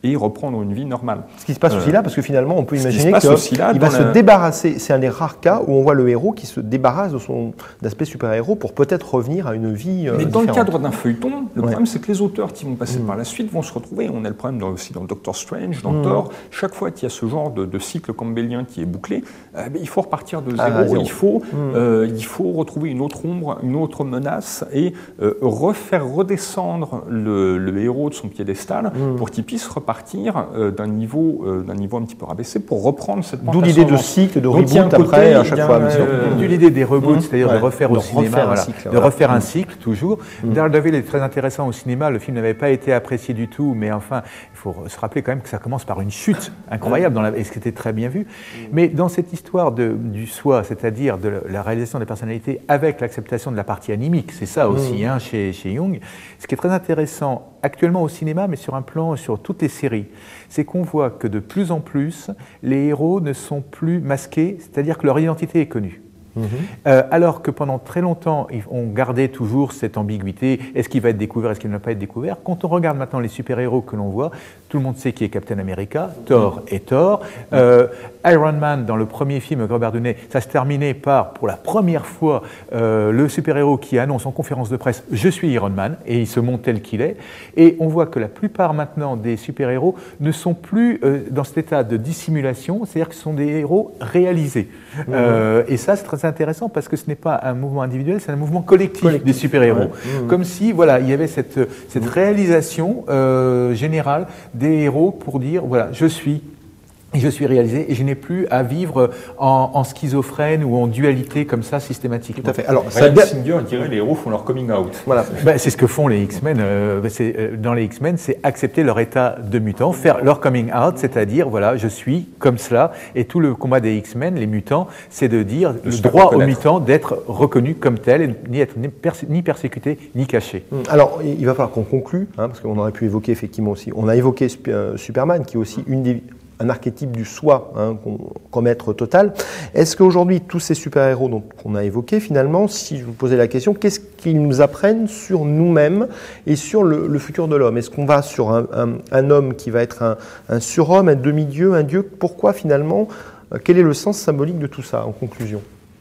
et reprendre une vie normale. Ce qui se passe euh, aussi là, parce que finalement, on peut imaginer qu'il va la... se débarrasser, c'est un des rares cas où on voit le héros qui se débarrasse de son aspect super-héros pour peut-être revenir à une vie euh, Mais dans différente. le cadre d'un feuilleton, le ouais. problème c'est que les auteurs qui vont passer mmh. par la suite vont se retrouver, on a le problème dans, aussi dans Doctor Strange, dans mmh. Thor, chaque fois qu'il y a ce genre de, de cycle campbellien qui est bouclé, euh, ben, il faut repartir de zéro, ah, zéro. Il, faut, mmh. euh, il faut retrouver une autre ombre, une autre menace et euh, refaire redescendre le, le héros de son piédestal mmh. pour qu'il puisse repartir euh, d'un niveau, euh, d'un niveau un petit peu rabaissé pour reprendre cette pente. D'où l'idée de cycle, de reboot après à chaque fois. Euh, D'où l'idée des reboots, mmh. c'est-à-dire ouais. de refaire de au cinéma, refaire voilà. cycle, de voilà. refaire mmh. un cycle toujours. Mmh. Daredevil est très intéressant au cinéma, le film n'avait pas été apprécié du tout, mais enfin, il faut se rappeler quand même que ça commence par une chute incroyable, dans la, et ce qui était très bien vu. Mmh. Mais dans cette histoire de, du soi, c'est-à-dire de la réalisation des personnalités avec l'acceptation de la partie animique, c'est ça aussi mmh. hein, chez, chez Jung, ce qui est très intéressant actuellement au cinéma, mais sur un plan, sur toutes les séries, c'est qu'on voit que de plus en plus, les héros ne sont plus masqués, c'est-à-dire que leur identité est connue. Mmh. Euh, alors que pendant très longtemps, on gardait toujours cette ambiguïté, est-ce qu'il va être découvert, est-ce qu'il ne va pas être découvert? Quand on regarde maintenant les super-héros que l'on voit, tout le monde sait qui est Captain America, Thor mmh. est Thor, euh, Iron Man dans le premier film, Robert Downey, ça se terminait par, pour la première fois, euh, le super-héros qui annonce en conférence de presse « Je suis Iron Man » et il se montre tel qu'il est, et on voit que la plupart maintenant des super-héros ne sont plus euh, dans cet état de dissimulation, c'est-à-dire que ce sont des héros réalisés. Mmh. Euh, et ça, c'est très intéressant parce que ce n'est pas un mouvement individuel, c'est un mouvement collectif, collectif. des super-héros. Ouais. Mmh. Comme si voilà, il y avait cette, cette mmh. réalisation euh, générale des héros pour dire voilà, je suis. Je suis réalisé et je n'ai plus à vivre en, en schizophrène ou en dualité comme ça systématiquement. Tout à fait. Alors, Ryan Singer dirait les héros font leur coming out. Voilà. Ben, c'est ce que font les X-Men. Euh, euh, dans les X-Men, c'est accepter leur état de mutant, faire leur coming out, c'est-à-dire voilà, je suis comme cela. Et tout le combat des X-Men, les mutants, c'est de dire de le droit aux mutants d'être reconnus comme tels, et ni être ni, perse- ni persécutés ni cachés. Alors, il va falloir qu'on conclue, hein, parce qu'on aurait pu évoquer effectivement aussi. On a évoqué euh, Superman, qui est aussi une des un archétype du soi, hein, comme être total. Est-ce qu'aujourd'hui, tous ces super-héros dont on a évoqués, finalement, si je vous posais la question, qu'est-ce qu'ils nous apprennent sur nous-mêmes et sur le, le futur de l'homme? Est-ce qu'on va sur un, un, un homme qui va être un, un surhomme, un demi-dieu, un dieu? Pourquoi, finalement, euh, quel est le sens symbolique de tout ça, en conclusion?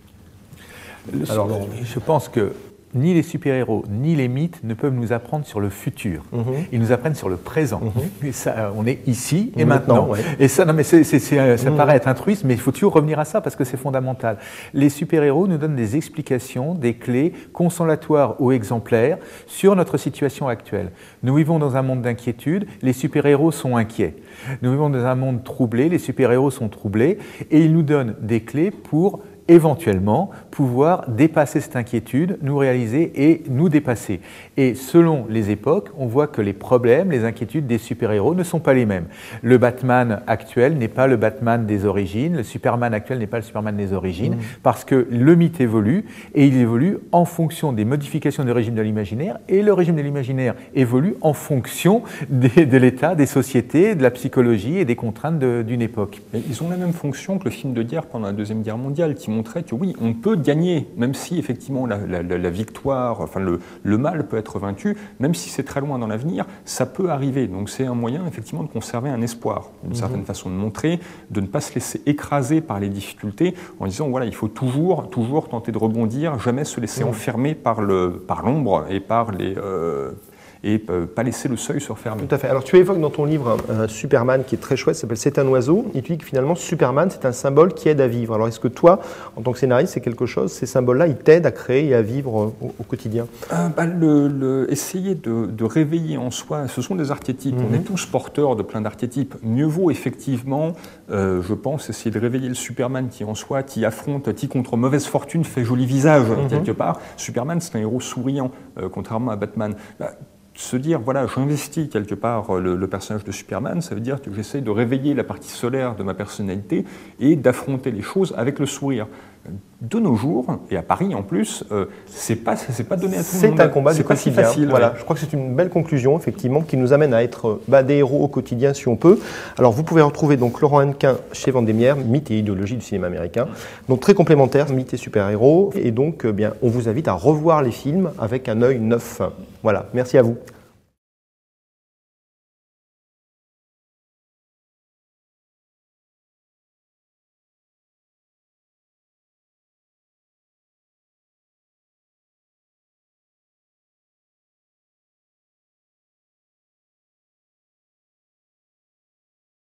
le, Alors, je pense que ni les super-héros, ni les mythes ne peuvent nous apprendre sur le futur. Mmh. Ils nous apprennent sur le présent. Mmh. Et ça, on est ici et maintenant. maintenant. Ouais. Et ça, non, mais c'est, c'est, c'est, ça mmh. paraît être altruiste, mais il faut toujours revenir à ça parce que c'est fondamental. Les super-héros nous donnent des explications, des clés consolatoires ou exemplaires sur notre situation actuelle. Nous vivons dans un monde d'inquiétude, les super-héros sont inquiets. Nous vivons dans un monde troublé, les super-héros sont troublés, et ils nous donnent des clés pour éventuellement pouvoir dépasser cette inquiétude, nous réaliser et nous dépasser. Et selon les époques, on voit que les problèmes, les inquiétudes des super-héros ne sont pas les mêmes. Le Batman actuel n'est pas le Batman des origines, le Superman actuel n'est pas le Superman des origines, mmh. parce que le mythe évolue, et il évolue en fonction des modifications du régime de l'imaginaire, et le régime de l'imaginaire évolue en fonction des, de l'état, des sociétés, de la psychologie et des contraintes de, d'une époque. Mais ils ont la même fonction que le film de guerre pendant la Deuxième Guerre mondiale, qui montrait que oui, on peut gagner, même si effectivement la, la, la victoire, enfin le, le mal peut être vaincu, même si c'est très loin dans l'avenir, ça peut arriver. Donc c'est un moyen effectivement de conserver un espoir, une mmh. certaine façon de montrer, de ne pas se laisser écraser par les difficultés en disant voilà, il faut toujours, toujours tenter de rebondir, jamais se laisser mmh. enfermer par, le, par l'ombre et par les... Euh, et pas laisser le seuil se refermer. Tout à fait. Alors tu évoques dans ton livre un, un Superman qui est très chouette, s'appelle C'est un oiseau, et tu dis que finalement Superman c'est un symbole qui aide à vivre. Alors est-ce que toi, en tant que scénariste, c'est quelque chose, ces symboles-là, ils t'aident à créer et à vivre au, au quotidien? euh, bah, le, le, Essayer de, de réveiller en soi, ce sont des archétypes, mm-hmm. on est tous porteurs de plein d'archétypes. Mieux vaut effectivement, euh, je pense, essayer de réveiller le Superman qui en soi, qui affronte, qui contre mauvaise fortune fait joli visage mm-hmm. quelque part. Superman c'est un héros souriant, euh, contrairement à Batman. Bah, se dire, voilà, j'investis quelque part le, le personnage de Superman, ça veut dire que j'essaie de réveiller la partie solaire de ma personnalité et d'affronter les choses avec le sourire. De nos jours, et à Paris en plus, euh, c'est pas, c'est pas donné à tout le monde. C'est un combat du quotidien. C'est pas si facile. Voilà, ouais. Je crois que c'est une belle conclusion, effectivement, qui nous amène à être bah, des héros au quotidien, si on peut. Alors, vous pouvez retrouver donc Laurent Hannequin chez Vendémiaire, Mythe et idéologie du cinéma américain. Donc, très complémentaire, Mythe et super-héros. Et donc, eh bien, on vous invite à revoir les films avec un œil neuf. Voilà, merci à vous.